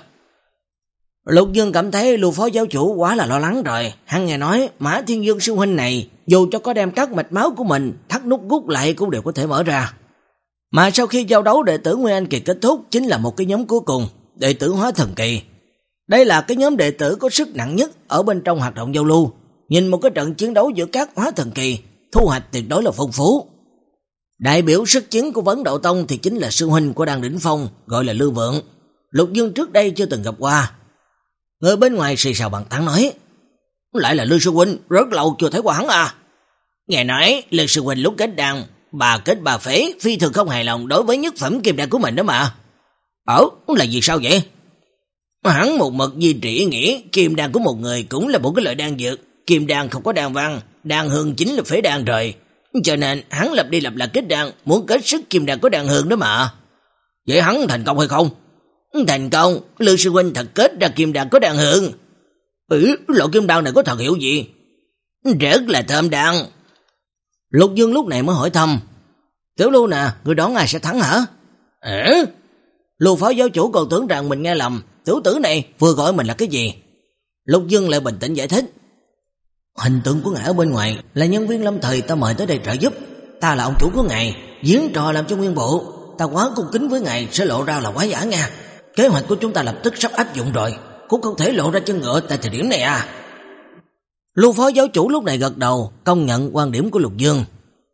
Lục Dương cảm thấy Lưu phó giáo chủ quá là lo lắng rồi. Hắn nghe nói Mã Thiên Dương sư huynh này dù cho có đem các mạch máu của mình thắt nút gút lại cũng đều có thể mở ra. Mà sau khi giao đấu đệ tử Nguyên Anh Kỳ kết thúc chính là một cái nhóm cuối cùng, đệ tử Hóa Thần Kỳ. Đây là cái nhóm đệ tử có sức nặng nhất ở bên trong hoạt động giao lưu. Nhìn một cái trận chiến đấu giữa các Hóa Thần Kỳ, thu hoạch tuyệt đối là phong phú. Đại biểu sức chiến của Vấn Đạo Tông thì chính là sư huynh của Đan Đỉnh Phong, gọi là Lưu Vượng. Lục Dương trước đây chưa từng gặp qua. Người bên ngoài xì xào bằng tán nói, lại là Lưu sư huynh, rất lâu chưa thấy qua hắn à. Nghe nói Lưu sư huynh lúc kết đan, bà kết bà phế, phi thường không hài lòng đối với nhất phẩm kim đan của mình đó mà. Ờ, là gì sao vậy? Hắn một mực duy trì ý nghĩa kim đan của một người cũng là một cái loại đan dược, kim đan không có đan văn, đan hương chính là phế đan rồi. Cho nên hắn lặp đi lặp lại kết đan, muốn kết sức kim đan có đan hương đó mà. Vậy hắn thành công hay không? Thành công, Lưu sư huynh thật kết ra kim đan có đan hương. Ừ, loại kim đan này có thật hiệu gì? Rất là thơm đan. Lục Dương lúc này mới hỏi thăm, Tiểu Lưu nè, người đoán ai sẽ thắng hả? Ừ? Lưu phó giáo chủ còn tưởng rằng mình nghe lầm, tiểu tử này vừa gọi mình là cái gì? Lục Dương lại bình tĩnh giải thích, hình tượng của ngài ở bên ngoài là nhân viên lâm thời ta mời tới đây trợ giúp. Ta là ông chủ của ngài, diễn trò làm cho nguyên bộ. Ta quá cung kính với ngài sẽ lộ ra là quá giả nha. Kế hoạch của chúng ta lập tức sắp áp dụng rồi, cũng không thể lộ ra chân ngựa tại thời điểm này à. Lưu phó giáo chủ lúc này gật đầu, công nhận quan điểm của Lục Dương.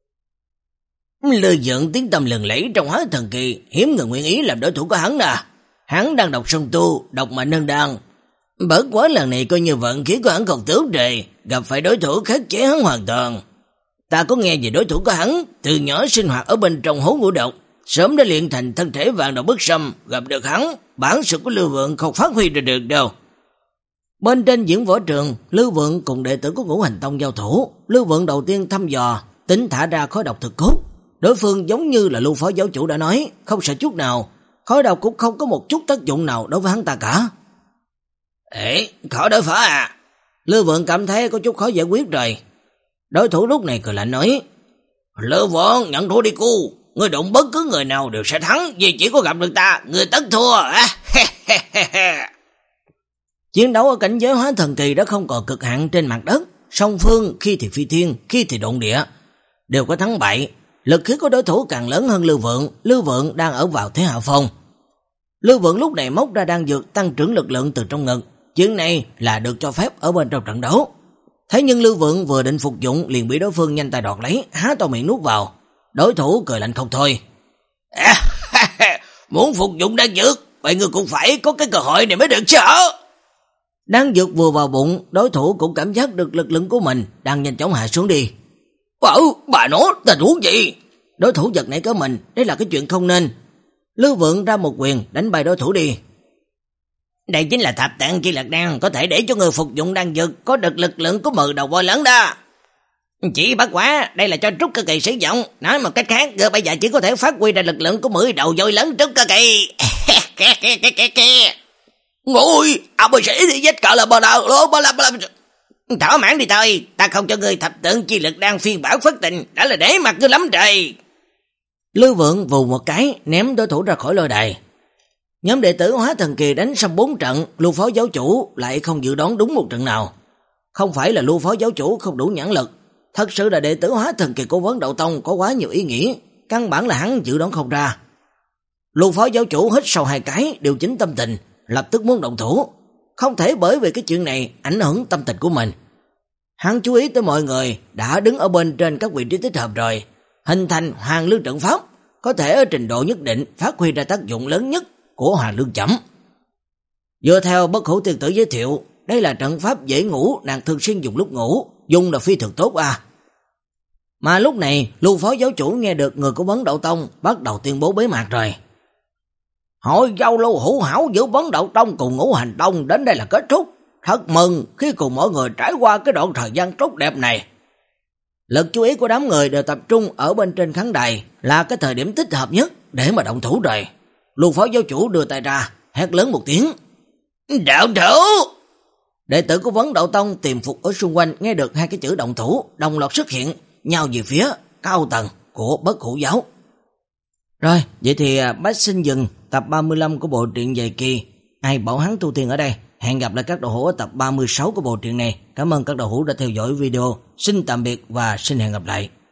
Lưu Dượng tiếng tăm lừng lẫy trong Hóa Thần Kỳ, hiếm người nguyện ý làm đối thủ của hắn nè. Hắn đang độc song tu, độc mạnh hơn đan. Bất quá lần này coi như vận khí của hắn không tốt rồi, gặp phải đối thủ khắc chế hắn hoàn toàn. Ta có nghe về đối thủ của hắn, từ nhỏ sinh hoạt ở bên trong hố ngũ độc, sớm đã luyện thành thân thể vàng độc bất xâm, gặp được hắn, bản sự của Lưu Vượng không phát huy ra được đâu. Bên trên diễn võ trường, Lưu Vượng cùng đệ tử của Ngũ Hành Tông giao thủ. Lưu Vượng đầu tiên thăm dò, tính thả ra khói độc thực cốt. Đối phương giống như là Lưu phó giáo chủ đã nói, không sợ chút nào, khói độc cũng không có một chút tác dụng nào đối với hắn ta cả. Ê, khó đối phó à? Lưu Vượng cảm thấy có chút khó giải quyết rồi. Đối thủ lúc này cười lạnh nói, Lưu Vượng, nhận thua đi cu, ngươi đụng bất cứ người nào đều sẽ thắng, vì chỉ có gặp được ta, ngươi tất thua. À, chiến đấu ở cảnh giới hóa thần kỳ đã không còn cực hạn trên mặt đất, song phương khi thì phi thiên, khi thì độn địa, đều có thắng bại. Lực khí của đối thủ càng lớn hơn Lưu Vượng, Lưu Vượng đang ở vào thế hạ phong. Lưu Vượng lúc này móc ra đan dược tăng trưởng lực lượng từ trong ngực, chuyện này là được cho phép ở bên trong trận đấu. Thế nhưng Lưu Vượng vừa định phục dụng liền bị đối phương nhanh tay đoạt lấy, há to miệng nuốt vào. Đối thủ cười lạnh không thôi. À, muốn phục dụng đan dược, vậy ngươi cũng phải có cái cơ hội này mới được chứ. Đan dược vừa vào bụng, đối thủ cũng cảm giác được lực lượng của mình đang nhanh chóng hạ xuống đi. Ờ, bà nó, tình huống gì? Đối thủ giật nảy cả mình, đây là cái chuyện không nên. Lưu Vượng ra một quyền đánh bay đối thủ đi. Đây chính là thập tạng chi lực đan, có thể để cho người phục dụng đan dược có được lực lượng của mười đầu voi lớn đó. Chỉ bất quá, đây là cho trúc cơ kỳ sử dụng. Nói một cách khác, người bây giờ chỉ có thể phát huy ra lực lượng của mười đầu voi lớn trúc cơ kỳ. Ngồi, ông bác sĩ thì giết cỡ là bà la, bà la, bà la. Thỏa mãn đi thôi, ta không cho ngươi thập tượng chi lực đan phiên bản phát tình, đã là để mặt ngươi lắm trời. Lưu Vượng vù một cái, ném đối thủ ra khỏi lôi đài. Nhóm đệ tử hóa thần kỳ đánh xong bốn trận, Lưu phó giáo chủ lại không dự đoán đúng một trận nào. Không phải là Lưu phó giáo chủ không đủ nhãn lực, thật sự là đệ tử hóa thần kỳ của Vấn Đậu Tông có quá nhiều ý nghĩa, căn bản là hắn dự đoán không ra. Lưu phó giáo chủ hít sâu hai cái, điều chỉnh tâm tình, lập tức muốn động thủ, không thể bởi vì cái chuyện này ảnh hưởng tâm tình của mình. Hắn chú ý tới mọi người đã đứng ở bên trên các vị trí thích hợp rồi, hình thành Hoàng Lương trận pháp, có thể ở trình độ nhất định phát huy ra tác dụng lớn nhất của Hoàng Lương chẩm. Dựa theo Bất Hủ Tiên Tử giới thiệu, đây là trận pháp dễ ngủ, nàng thường xuyên dùng lúc ngủ, dùng là phi thường tốt à. Mà lúc này, Lưu phó giáo chủ nghe được người của Vấn Đậu Tông bắt đầu tuyên bố bế mạc rồi. Hội giao lưu hữu hảo giữa Vấn Đậu Tông cùng Ngũ Hành Tông đến đây là kết thúc. Thật mừng khi cùng mọi người trải qua cái đoạn thời gian tốt đẹp này. Lực chú ý của đám người đều tập trung ở bên trên khán đài, là cái thời điểm thích hợp nhất để mà động thủ rồi. Lưu phó giáo chủ đưa tay ra, hét lớn một tiếng. Động thủ! Đệ tử của Vấn Đậu Tông tìm phục ở xung quanh nghe được hai cái chữ động thủ, đồng loạt xuất hiện, nhào về phía cao tầng của Bất Hủ giáo. Rồi, vậy thì bác xin dừng tập ba mươi lăm của bộ truyện dài kỳ Ai Bảo Hắn Tu Tiên ở đây. Hẹn gặp lại các đầu hữu ở tập ba mươi sáu của bộ truyện này. Cảm ơn các đầu hữu đã theo dõi video. Xin tạm biệt và xin hẹn gặp lại.